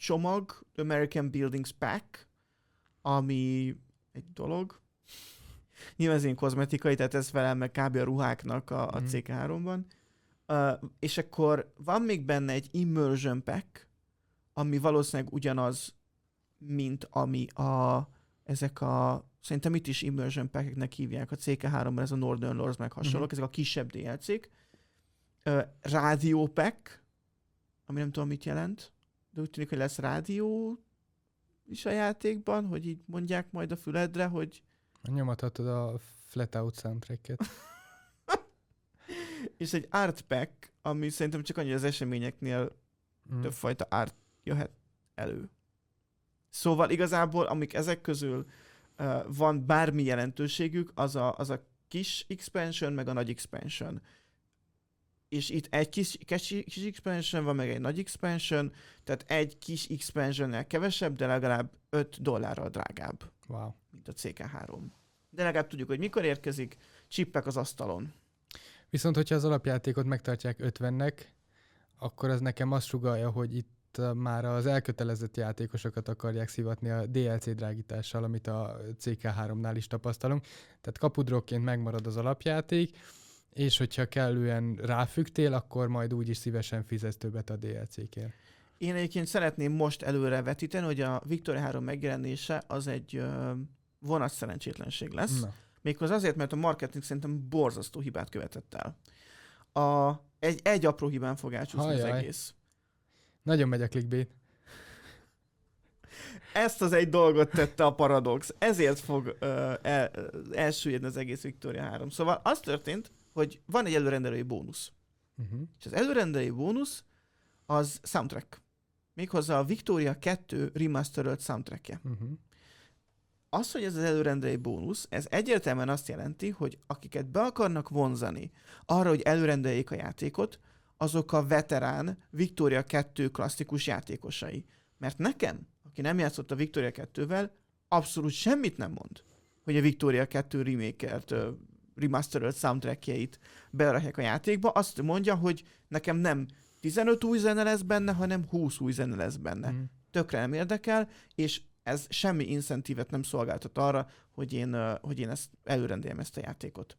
épületcsomag, American Buildings Pack, ami egy dolog, Nyilván ez én kozmetikai, tehát ez felel meg kb. A ruháknak a, a Mhm. cé ká háromban. Uh, és akkor van még benne egy immersion pack, ami valószínűleg ugyanaz, mint ami a, ezek a, szerintem itt is immersion packeknek hívják a cé ká háromban, ez a Northern Lords meg hasonlók, Mhm. ezek a kisebb dé el cék. Uh, rádió pack, ami nem tudom mit jelent, de úgy tűnik, hogy lesz rádió is a játékban, hogy így mondják majd a füledre, hogy Nyomathatod a Flat Out soundtracket. és egy art pack, ami szerintem csak annyi, hogy az eseményeknél Mm. többfajta art jöhet elő. Szóval igazából, amik ezek közül uh, van bármi jelentőségük, az a, az a kis expansion, meg a nagy expansion. És itt egy kis, kis, kis expansion van, meg egy nagy expansion, tehát egy kis expansionnel kevesebb, de legalább öt dollárral drágább, Wow. mint a cé ká három. De legalább tudjuk, hogy mikor érkezik, csippek az asztalon. Viszont, hogyha az alapjátékot megtartják ötvennek, akkor ez nekem azt sugallja, hogy itt uh, már az elkötelezett játékosokat akarják szivatni a dé el cé drágítással, amit a cé ká háromnál is tapasztalunk. Tehát kapudrokként megmarad az alapjáték, és hogyha kellően ráfügtél, akkor majd úgyis szívesen fizetsz többet a dé el cékért. Én egyébként szeretném most előre vetíteni, hogy a Victoria három megjelenése az egy ö, vonat szerencsétlenség lesz. Na. Méghozzá azért, mert a marketing szerintem borzasztó hibát követett el. A, egy, egy apró hibán fog elcsúszni az Ajaj. egész. Nagyon megy a clickbait. Ezt az egy dolgot tette a Paradox. Ezért fog ö, el, elsüllyedni az egész Victoria három. Szóval az történt, hogy van egy előrendelői bónusz. Uh-huh. És az előrendelői bónusz az soundtrack. Méghozzá a Victoria kettő remastered soundtrackje. Uh-huh. Az, hogy ez az előrendelői bónusz, ez egyértelműen azt jelenti, hogy akiket be akarnak vonzani arra, hogy előrendeljék a játékot, azok a veterán Victoria kettő klasszikus játékosai. Mert nekem, aki nem játszott a Victoria kettővel, abszolút semmit nem mond, hogy a Victoria kettő remake-ert, uh, remastered soundtrackjeit berakják a játékba. Azt mondja, hogy nekem nem tizenöt új zene lesz benne, hanem húsz új zene lesz benne. Uh-huh. Tökre nem érdekel, és ez semmi incentívet nem szolgáltat arra, hogy én, uh, hogy én ezt előrendeljem ezt a játékot.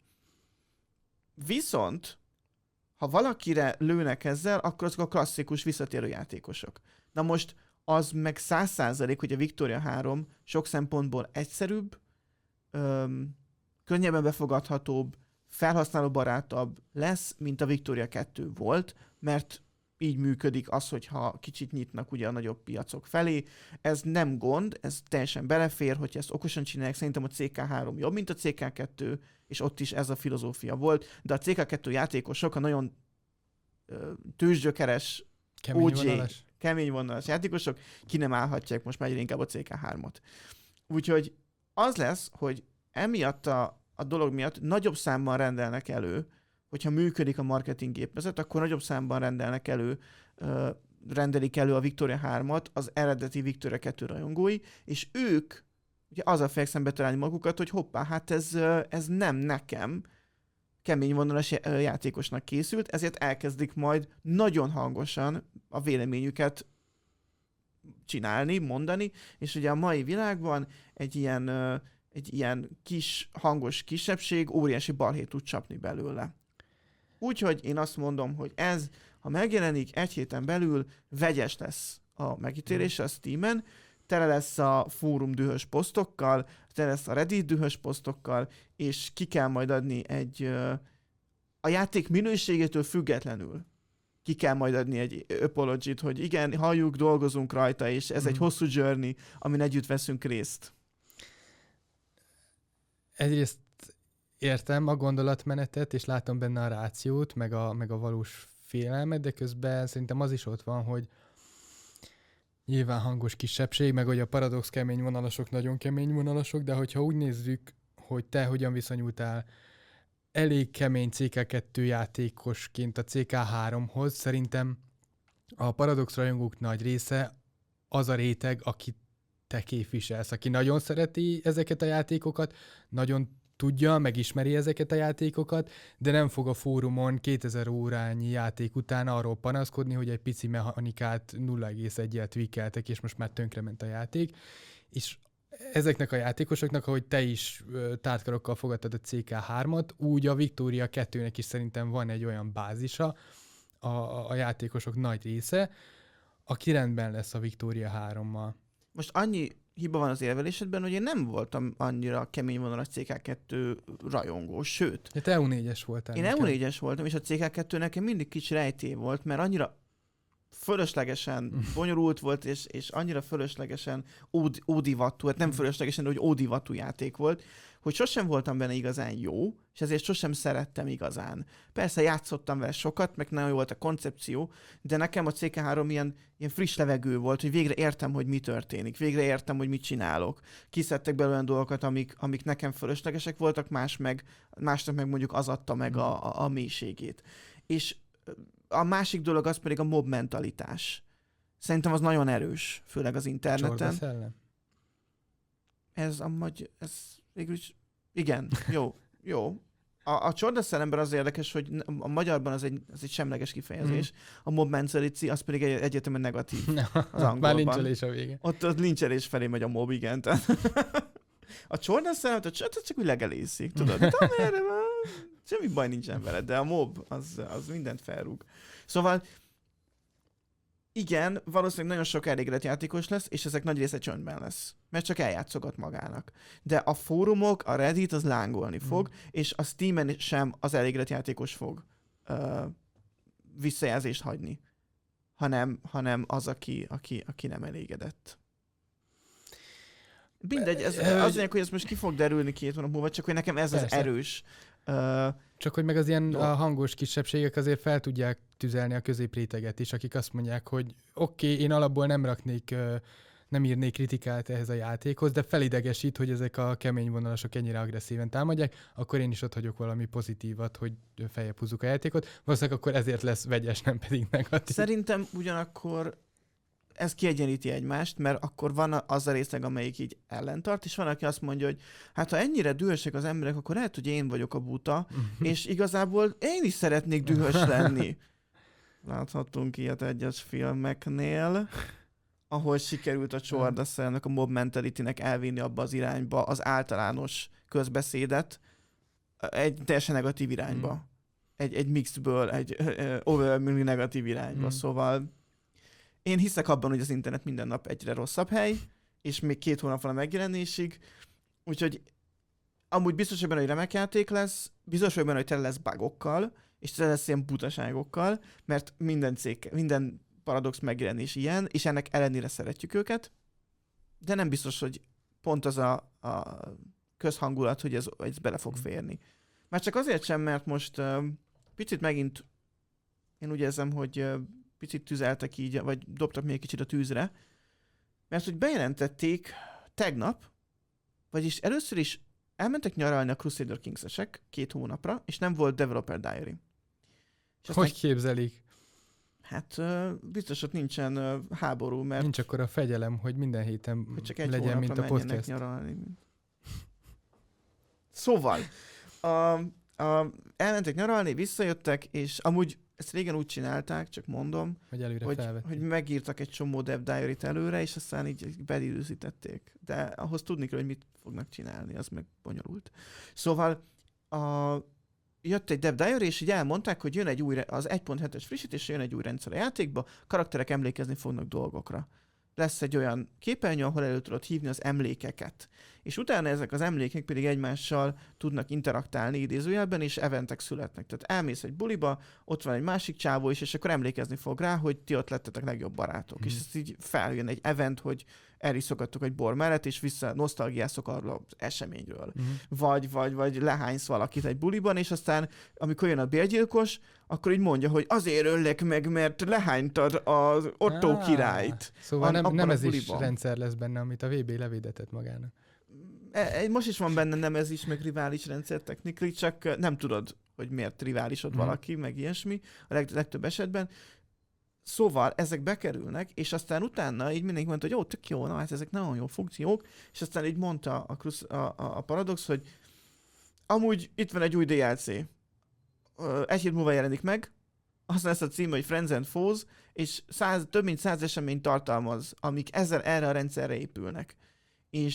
Viszont, ha valakire lőnek ezzel, akkor azok a klasszikus visszatérő játékosok. Na most az meg száz százalék, hogy a Victoria három sok szempontból egyszerűbb, öm, könnyebben befogadhatóbb, felhasználóbarátabb lesz, mint a Victoria kettő volt, mert így működik az, hogyha kicsit nyitnak ugye a nagyobb piacok felé. Ez nem gond, ez teljesen belefér, hogyha ezt okosan csinálják. Szerintem a cé ká három jobb, mint a cé ká kettő, és ott is ez a filozófia volt, de a cé ká kettő játékosok a nagyon ö, tőzsgyökeres, Kemény ó gé, vonalas. kemény vonalas játékosok ki nem állhatják most már egyre inkább a cé ká hármat. Úgyhogy az lesz, hogy emiatt a, a dolog miatt nagyobb számban rendelnek elő, hogyha működik a marketing gépezet, akkor nagyobb számban rendelnek elő, ö, rendelik elő a Victoria hármat az eredeti Victoria kettő rajongói, és ők ugye azzal fogják szembe találni magukat, hogy hoppá, hát ez, ö, ez nem nekem kemény vonalas játékosnak készült, ezért elkezdik majd nagyon hangosan a véleményüket csinálni, mondani, és ugye a mai világban egy ilyen, ö, egy ilyen kis hangos kisebbség óriási balhét tud csapni belőle. Úgyhogy én azt mondom, hogy ez, ha megjelenik egy héten belül, vegyes lesz a megítélése a Steamen, tele lesz a fórum dühös posztokkal, tele lesz a Reddit dühös posztokkal, és ki kell majd adni egy, a játék minőségétől függetlenül ki kell majd adni egy apology-t, hogy igen, halljuk, dolgozunk rajta, és ez mm. egy hosszú journey, amin együtt veszünk részt. Egyrészt értem a gondolatmenetet, és látom benne a rációt, meg a, meg a valós félelmet, de közben szerintem az is ott van, hogy nyilván hangos kisebbség, meg hogy a Paradox kemény vonalasok nagyon kemény vonalasok, de hogyha úgy nézzük, hogy te hogyan viszonyultál elég kemény cé ká kettő játékosként a cé ká háromhoz, szerintem a Paradox rajongók nagy része az a réteg, akit te képviselsz, aki nagyon szereti ezeket a játékokat, nagyon tudja, megismeri ezeket a játékokat, de nem fog a fórumon kétezer órányi játék után arról panaszkodni, hogy egy pici mechanikát nulla egész egyel tweakeltek, és most már tönkrement a játék. És ezeknek a játékosoknak, ahogy te is tártkarokkal fogadtad a cé ká hármat, úgy a Victoria kettőnek is szerintem van egy olyan bázisa, a, a, a játékosok nagy része, aki rendben lesz a Victoria hárommal. Most annyi hiba van az érvelésedben, hogy én nem voltam annyira kemény vonalas cé ká kettő rajongó, sőt. De te é u négyes voltál. Én nekem. é u négyes voltam, és a cé ká kettő nekem mindig kicsi rejtély volt, mert annyira fölöslegesen bonyolult volt, és, és annyira fölöslegesen ód, ódivatú, hát nem fölöslegesen, de hogy ódivatú játék volt, hogy sosem voltam benne igazán jó, és ezért sosem szerettem igazán. Persze játszottam vele sokat, meg nagyon jó volt a koncepció, de nekem a cé ká három ilyen, ilyen friss levegő volt, hogy végre értem, hogy mi történik, végre értem, hogy mit csinálok. Kiszedtek belőle olyan dolgokat, amik, amik nekem fölöslegesek voltak, más meg, másnak meg mondjuk az adta meg a, a, a mélységét. És a másik dolog az pedig a mob mentalitás. Szerintem az nagyon erős, főleg az interneten. Csorba szellem? Ez a magy... Ez végül is... Igen, jó, jó. A, a csorda szellemben az érdekes, hogy a magyarban az egy, az egy semleges kifejezés. Mm. A mob mentality az pedig egy, egyértelműen negatív az angolban. Már lincselés a vége. Ott, ott lincselés felé megy a mob, igen. A csorda szellemet, a csorda csak úgy legelészik, tudod? Tudom, erre van. Semmi baj nincsen vele, de a mob az, az mindent felrúg. Szóval igen, valószínűleg nagyon sok elégedett játékos lesz, és ezek nagy része csöndben lesz. Mert csak eljátszogat magának. De a fórumok, a Reddit az lángolni fog, mm. és a Steamen sem az elégedett játékos fog uh, visszajelzést hagyni. Hanem, hanem az, aki, aki, aki nem elégedett. Mindegy, ez, az mondják, hogy ez most ki fog derülni két hónap múlva, csak hogy nekem ez Persze. az erős. Uh, Csak hogy meg az ilyen a hangos kisebbségek azért fel tudják tüzelni a középréteget is, akik azt mondják, hogy oké, okay, én alapból nem raknék, nem írnék kritikát ehhez a játékhoz, de felidegesít, hogy ezek a kemény vonalasok ennyire agresszíven támadják, akkor én is ott hagyok valami pozitívat, hogy feljebb húzzuk a játékot. Valószínűleg akkor ezért lesz vegyes, nem pedig negatív. Szerintem ugyanakkor ez kiegyeníti egymást, mert akkor van az a részeg, amelyik így ellentart, és van, aki azt mondja, hogy hát ha ennyire dühösek az emberek, akkor lehet, hogy én vagyok a buta, és igazából én is szeretnék dühös lenni. Láthattunk ilyet egyes filmeknél, ahol sikerült a Csordaszelnek, a mob mentalitynek elvinni abba az irányba az általános közbeszédet egy teljesen negatív irányba. Egy, egy mixből, egy uh, overwhelmingly negatív irányba, szóval én hiszek abban, hogy az internet minden nap egyre rosszabb hely, és még két hónap van a megjelenésig, úgyhogy amúgy biztos, hogy benne, hogy remek játék lesz, biztos, hogy benne, hogy tele lesz bugokkal, és tele lesz ilyen butaságokkal, mert minden cég, minden Paradox megjelenés ilyen, és ennek ellenére szeretjük őket, de nem biztos, hogy pont az a, a közhangulat, hogy ez, ez bele fog férni. Már csak azért sem, mert most uh, picit megint én úgy érzem, hogy uh, picit tüzeltek így, vagy dobtak még kicsit a tűzre, mert hogy bejelentették tegnap, vagyis először is elmentek nyaralni a Crusader Kings-esek két hónapra, és nem volt Developer Diary. És hogy aztán, képzelik? Hát biztos, hogy nincsen háború, mert... Nincs akkor a fegyelem, hogy minden héten hogy csak egy legyen, mint a podcast. Nyaralni. Szóval, a, a, elmentek nyaralni, visszajöttek, és amúgy ezt régen úgy csinálták, csak mondom, hogy, előre hogy, hogy megírtak egy csomó dev diary-t előre, és aztán így bedidőzítették. De ahhoz tudni kell, hogy mit fognak csinálni, az meg bonyolult. Szóval a, jött egy dev diary, és így elmondták, hogy jön egy új, az egy pont hetes frissítés, jön egy új rendszer a játékba, karakterek emlékezni fognak dolgokra. Lesz egy olyan képernyő, ahol elő tudod hívni az emlékeket. És utána ezek az emlékek pedig egymással tudnak interaktálni idézőjelben, és eventek születnek. Tehát elmész egy buliba, ott van egy másik csávó is, és akkor emlékezni fog rá, hogy ti ott lettetek legjobb barátok. Mm. És ez így feljön egy event, hogy eliszogattok egy bor mellett, és vissza nosztalgiászok arról az eseményről. Mm. Vagy, vagy, vagy lehánysz valakit egy buliban, és aztán, amikor jön a bérgyilkos, akkor így mondja, hogy azért öllek meg, mert lehánytad az Otto ah, királyt. Szóval nem, nem ez is rendszer lesz benne, amit a vé bé levédetett magának. Most is van benne nem ez is, meg rivális rendszer technikli, csak nem tudod, hogy miért riválisod mm. valaki, meg ilyesmi a leg, legtöbb esetben. Szóval ezek bekerülnek, és aztán utána így mindenki mondta, hogy jó, tök jó, na hát ezek nagyon jó funkciók, és aztán így mondta a, a, a, a Paradox, hogy amúgy itt van egy új dé el cé. Egy hét múlva jelenik meg, aztán lesz a címe, hogy Friends and Foes, és száz, több mint száz eseményt tartalmaz, amik ezzel erre a rendszerre épülnek. És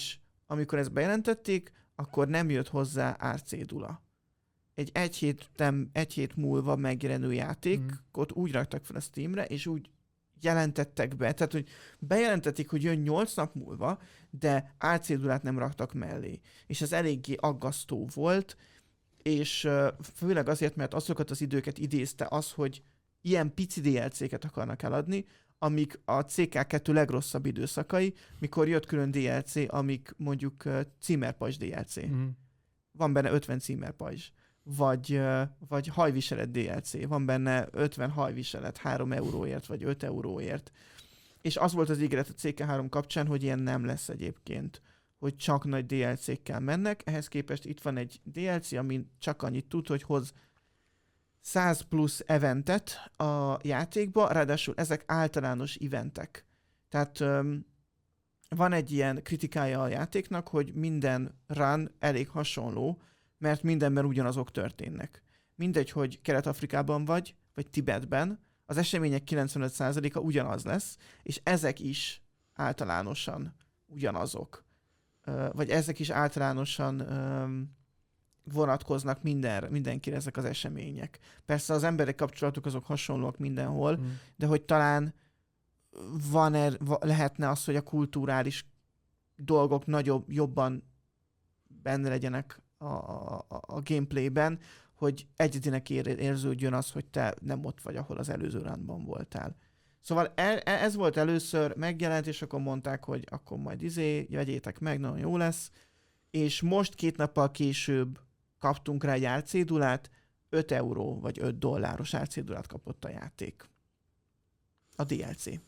amikor ezt bejelentették, akkor nem jött hozzá árcédula. Egy egy hét, nem, egy hét múlva megjelenő játékot mm. úgy raktak fel a Steamre, és úgy jelentettek be, tehát hogy bejelentették, hogy jön nyolc nap múlva, de árcédulát nem raktak mellé. És ez eléggé aggasztó volt, és uh, főleg azért, mert azokat az időket idézte az, hogy ilyen pici dé el cé-ket akarnak eladni, amik a cé ká kettő legrosszabb időszakai, mikor jött külön dé el cé, amik mondjuk uh, címerpajzs dé el cé. Mm. Van benne ötven címerpajzs. Vagy, uh, vagy hajviselet dé el cé. Van benne ötven hajviselet három euróért, vagy öt euróért. És az volt az ígéret a cé ká három kapcsán, hogy ilyen nem lesz egyébként. Hogy csak nagy dé el cé-kkel mennek. Ehhez képest itt van egy dé el cé, ami csak annyit tud, hogy hoz száz plusz eventet a játékba, ráadásul ezek általános eventek. Tehát um, van egy ilyen kritikája a játéknak, hogy minden run elég hasonló, mert mindenben ugyanazok történnek. Mindegy, hogy Kelet-Afrikában vagy, vagy Tibetben, az események kilencvenöt százaléka ugyanaz lesz, és ezek is általánosan ugyanazok. Uh, vagy ezek is általánosan um, vonatkoznak minden, mindenkire ezek az események. Persze az emberek kapcsolatok azok hasonlóak mindenhol, mm. de hogy talán van er, lehetne az, hogy a kulturális dolgok nagyobb, jobban benne legyenek a, a, a gameplayben, hogy egyedinek ér, érződjön az, hogy te nem ott vagy, ahol az előző runban voltál. Szóval e, ez volt először, megjelent, és akkor mondták, hogy akkor majd izé, vegyétek meg, nagyon jó lesz. És most két nappal később kaptunk rá egy árcédulát, öt euró vagy öt dolláros árcédulát kapott a játék. A dé el cé.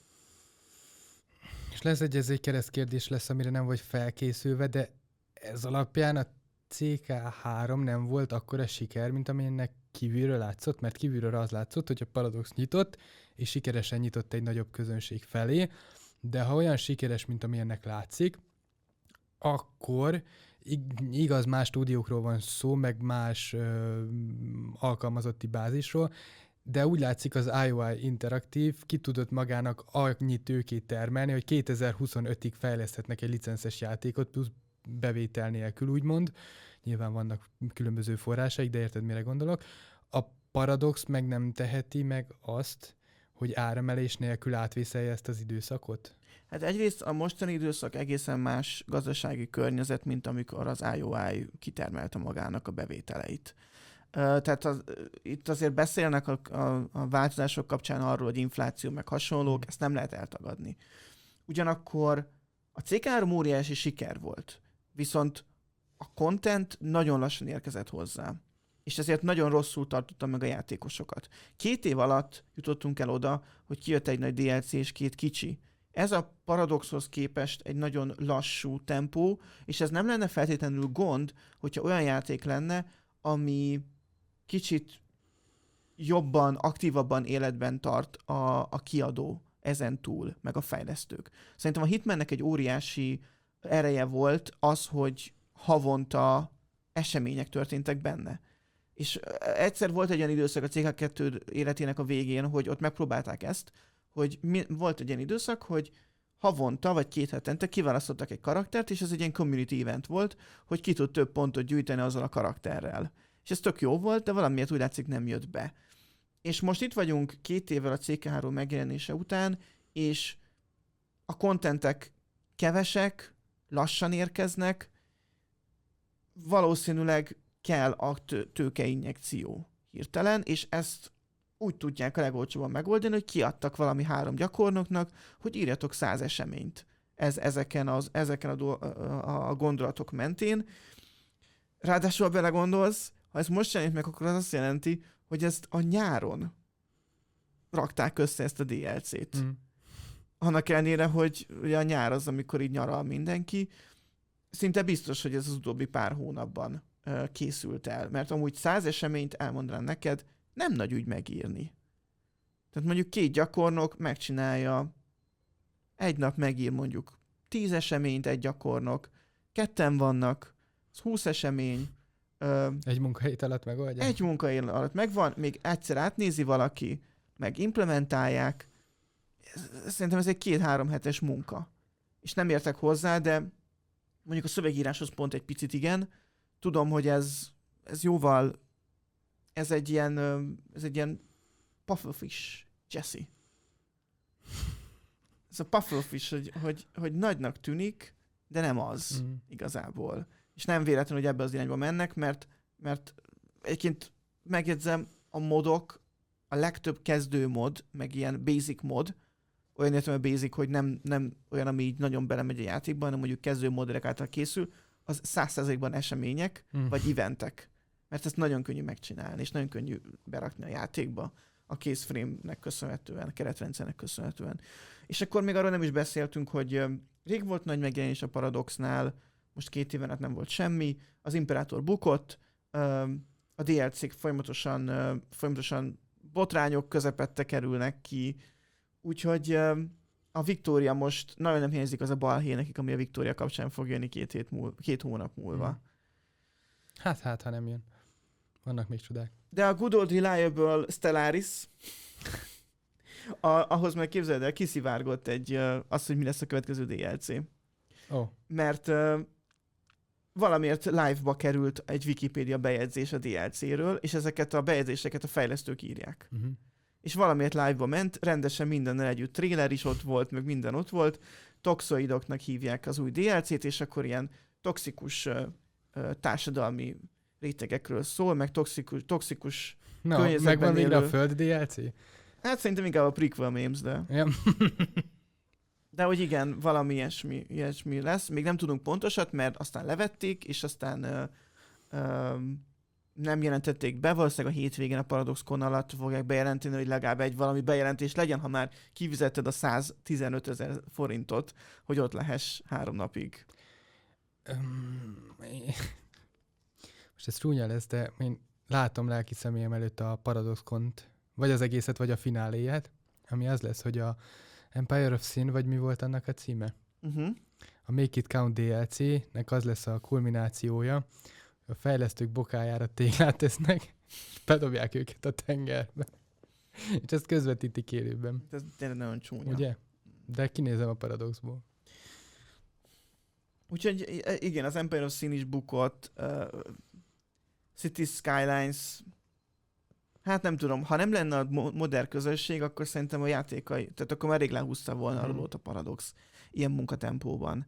És lesz egy, ez egy keresztkérdés lesz, amire nem vagy felkészülve, de ez alapján a cé ká három nem volt akkora siker, mint amilyennek kívülről látszott, mert kívülről az látszott, hogy a Paradox nyitott, és sikeresen nyitott egy nagyobb közönség felé, de ha olyan sikeres, mint amilyennek látszik, akkor igaz, más stúdiókról van szó, meg más ö, alkalmazotti bázisról, de úgy látszik az i o i Interactive ki tudott magának annyi tőkét termelni, hogy kétezer-huszonötig fejleszthetnek egy licenszes játékot, plusz bevétel nélkül, úgymond. Nyilván vannak különböző forrásaik, de érted, mire gondolok. A Paradox meg nem teheti meg azt, hogy áremelés nélkül átvészelje ezt az időszakot? Hát egyrészt a mostani időszak egészen más gazdasági környezet, mint amikor az i o i kitermelte magának a bevételeit. Uh, tehát az, itt azért beszélnek a, a, a változások kapcsán arról, hogy infláció meg hasonlók, ezt nem lehet eltagadni. Ugyanakkor a cé ká három óriási siker volt, viszont a content nagyon lassan érkezett hozzá, és ezért nagyon rosszul tartotta meg a játékosokat. Két év alatt jutottunk el oda, hogy kijött egy nagy dé el cé és két kicsi. Ez a Paradoxhoz képest egy nagyon lassú tempó, és ez nem lenne feltétlenül gond, hogyha olyan játék lenne, ami kicsit jobban, aktívabban életben tart a, a kiadó ezen túl, meg a fejlesztők. Szerintem a Hitmannek egy óriási ereje volt az, hogy havonta események történtek benne. És egyszer volt egy olyan időszak a cé ká kettő életének a végén, hogy ott megpróbálták ezt, hogy mi, volt egy ilyen időszak, hogy havonta vagy két hetente kiválasztottak egy karaktert, és ez egy ilyen community event volt, hogy ki tud több pontot gyűjteni azzal a karakterrel. És ez tök jó volt, de valamiért úgy látszik nem jött be. És most itt vagyunk két évvel a cé ká három megjelenése után, és a kontentek kevesek, lassan érkeznek, valószínűleg kell a tő- tőkeinjekció hirtelen, és ezt úgy tudják a legolcsóbban megoldani, hogy kiadtak valami három gyakornoknak, hogy írjatok száz eseményt ez, ezeken, az, ezeken a, do- a, a gondolatok mentén. Ráadásul, ha belegondolsz, ha ez most jelenik meg, akkor az azt jelenti, hogy ezt a nyáron rakták össze ezt a dé el cét. Mm. Annak ellenére, hogy ugye a nyár az, amikor így nyaral mindenki, szinte biztos, hogy ez az utóbbi pár hónapban uh, készült el. Mert amúgy száz eseményt elmondanám neked, nem nagy ügy megírni. Tehát mondjuk két gyakornok megcsinálja, egy nap megír mondjuk tíz eseményt egy gyakornok, ketten vannak, húsz esemény. Uh, egy munkahét alatt megoldja? Egy munkahét alatt megvan, még egyszer átnézi valaki, meg implementálják. Szerintem ez egy két-három hetes munka. És nem értek hozzá, de mondjuk a szövegíráshoz pont egy picit igen. Tudom, hogy ez, ez jóval, ez egy ilyen, ö, ez egy ilyen pufferfish, Jesse. Ez a pufferfish, hogy, hogy, hogy nagynak tűnik, de nem az mm. igazából. És nem véletlenül, hogy ebbe az irányba mennek, mert, mert egyébként megjegyzem, a modok, a legtöbb kezdő mod, meg ilyen basic mod, olyan értelemben basic, hogy nem, nem olyan, ami így nagyon belemegy a játékban, hanem mondjuk kezdő modderek által készül, az száz százalékban események, mm. vagy eventek. Mert ezt nagyon könnyű megcsinálni, és nagyon könnyű berakni a játékba a kész frame-nek köszönhetően, a keretrendszernek köszönhetően. És akkor még arról nem is beszéltünk, hogy rég volt nagy megjelenés a Paradoxnál, most két éven át nem volt semmi, az Imperátor bukott, a dé el cé-k folyamatosan, folyamatosan botrányok közepette kerülnek ki, úgyhogy a Victoria most nagyon nem hiányzik az a balhé nekik, ami a Victoria kapcsán fog jönni két, hét múl, két hónap múlva. Hmm. Hát, hát, ha nem jön. Vannak még csodák. De a Good Old Reliable Stellaris, a, ahhoz meg képzeld el, kiszivárgott egy, uh, az, hogy mi lesz a következő dé el cé. Oh. Mert uh, valamiért live-ba került egy Wikipédia bejegyzés a dé el cé-ről, és ezeket a bejegyzéseket a fejlesztők írják. Uh-huh. És valamiért live-ba ment, rendesen mindennel együtt, trailer is ott volt, meg minden ott volt, toxoidoknak hívják az új dé el cé-t, és akkor ilyen toxikus uh, uh, társadalmi rétegekről szól, meg toxikus, toxikus no, környezetben megvan élő... végre a föld dé el cé? Hát szerintem inkább a prequel memes, de... Ja. De hogy igen, valami ilyesmi, ilyesmi lesz. Még nem tudunk pontosat, mert aztán levették, és aztán ö, ö, nem jelentették be. Valószínűleg a hétvégén a Paradox-Con alatt fogják bejelenteni, hogy legalább egy valami bejelentés legyen, ha már kifizetted a száztizenötezer forintot, hogy ott lehess három napig. Um, most ez csúnya lesz, de én látom lelki személyem előtt a Paradox-Cont, vagy az egészet, vagy a fináléját, ami az lesz, hogy a Empire of Sin, vagy mi volt annak a címe? Uh-huh. A Make It Count dé el cé-nek az lesz a kulminációja, a fejlesztők bokájára téglát tesznek, és bedobják őket a tengerbe. És ezt közvetítik élőben. Ez tényleg nagyon csúnya. Ugye? De kinézem a Paradoxból. Úgyhogy igen, az Empire of Sin is bukott, uh, City Skylines, hát nem tudom, ha nem lenne a modern közösség, akkor szerintem a játékai, tehát akkor már rég lehúzta volna mm. a Paradox ilyen munkatempóban.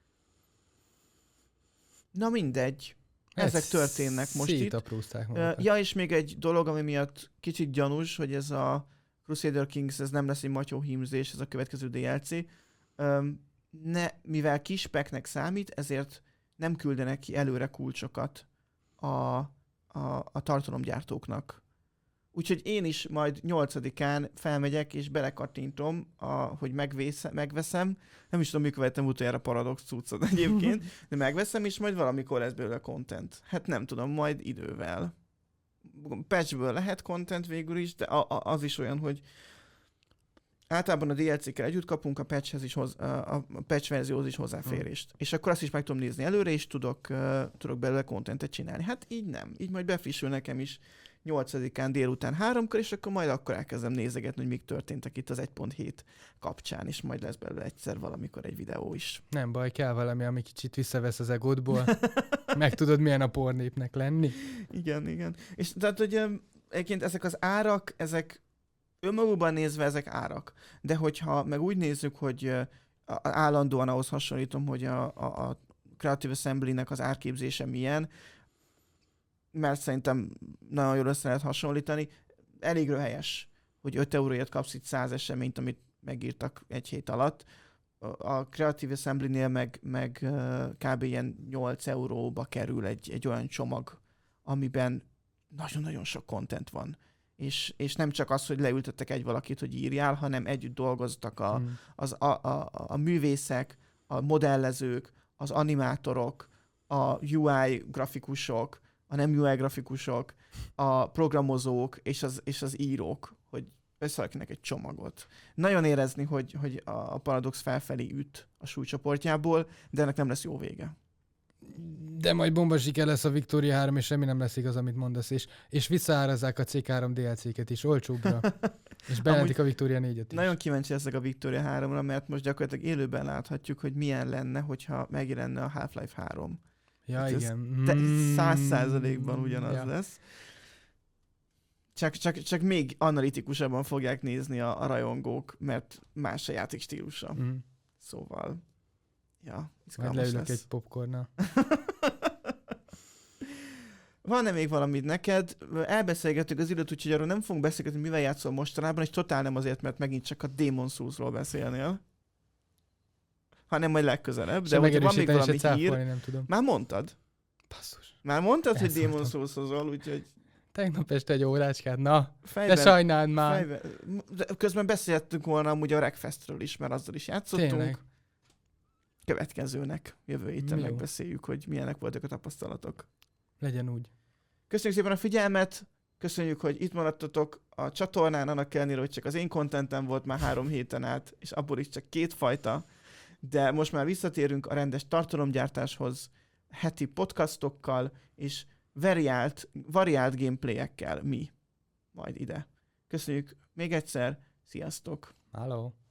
Na mindegy. Ezek ez történnek most itt. Uh, ja, és még egy dolog, ami miatt kicsit gyanús, hogy ez a Crusader Kings, ez nem lesz egy matyó hímzés, ez a következő dé el cé. Um, ne, mivel kispeknek számít, ezért nem küldenek ki előre kulcsokat a, a, a tartalomgyártóknak. Úgyhogy én is majd nyolcadikán felmegyek és belekattintom, a, hogy megvész, megveszem. Nem is tudom, mikor vettem utoljára Paradox cuccot egyébként, de megveszem, és majd valamikor lesz belőle content. Hát nem tudom, majd idővel. Patchből lehet content végül is, de a, a, az is olyan, hogy általában a dé el cé-kkel együtt kapunk a patchhez is hoz, a patch verzióhoz is hozzáférést. Mm. És akkor azt is meg tudom nézni előre, és tudok, uh, tudok belőle contentet csinálni. Hát így nem. Így majd befrissül nekem is nyolcadikán délután háromkor, és akkor majd akkor elkezdem nézegetni, hogy mik történtek itt az egy pont hét kapcsán, és majd lesz belőle egyszer valamikor egy videó is. Nem baj, kell valami, ami kicsit visszavesz az egódból. Meg tudod, milyen a pornépnek lenni. Igen, igen. És tehát, hogy egyébként ezek az árak, ezek önmagukban nézve ezek árak. De hogyha meg úgy nézzük, hogy állandóan ahhoz hasonlítom, hogy a, a, a Creative Assembly-nek az árképzése milyen, mert szerintem nagyon jól össze lehet hasonlítani. Elég helyes, hogy öt euróért kapsz itt száz eseményt, amit megírtak egy hét alatt. A Creative Assembly-nél meg, meg kb. Ilyen nyolc euróba kerül egy, egy olyan csomag, amiben nagyon-nagyon sok content van. És, és nem csak az, hogy leültettek egy valakit, hogy írjál, hanem együtt dolgoztak a, hmm. az, a, a, a művészek, a modellezők, az animátorok, a u i grafikusok, a nem u i grafikusok, a programozók és az, és az írók, hogy összerakjanak egy csomagot. Nagyon érezni, hogy, hogy a Paradox felfelé üt a súlycsoportjából, de ennek nem lesz jó vége. De majd bomba siker lesz a Victoria három, és semmi nem lesz igaz, amit mondasz, és, és visszaárazzák a cé három dé el cé-ket is olcsóbbra. És bejelentik a Victoria négyet is. Nagyon kíváncsi leszek a Victoria háromra, mert most gyakorlatilag élőben láthatjuk, hogy milyen lenne, hogyha megjelenne a Half-Life három. Ja, hát igen. Száz százalékban ugyanaz ja. lesz. Csak, csak, csak még analitikusabban fogják nézni a, a rajongók, mert más a játék stílusa. Mm. Szóval, ja, majd leülök egy popcornnal. Van-e még valamit neked? Elbeszélgettük az időt, úgyhogy arról nem fogunk beszélgetni, mivel játszol mostanában, és totál nem azért, mert megint csak a Demon's Souls-ról beszélnél. Hanem majd legközelebb. De hogyha van még valami hír... Nem tudom. Már mondtad? Basszus. Már mondtad, hogy Elszóltam. Demon's Souls-hozol, úgyhogy... Tegnap este egy órácskát, na. Fejben, de sajnáld már. Fejben, de közben beszéltünk volna amúgy a Wreckfestről is, mert azzal is játszottunk. Tényleg. Következőnek, jövő héten Jó. megbeszéljük, hogy milyenek voltak a tapasztalatok. Legyen úgy. Köszönjük szépen a figyelmet, köszönjük, hogy itt maradtatok a csatornán, annak ellenére, hogy csak az én kontentem volt már három héten át, és abból is csak két fajta, de most már visszatérünk a rendes tartalomgyártáshoz, heti podcastokkal, és variált, variált gameplayekkel mi majd ide. Köszönjük még egyszer, sziasztok! Halló!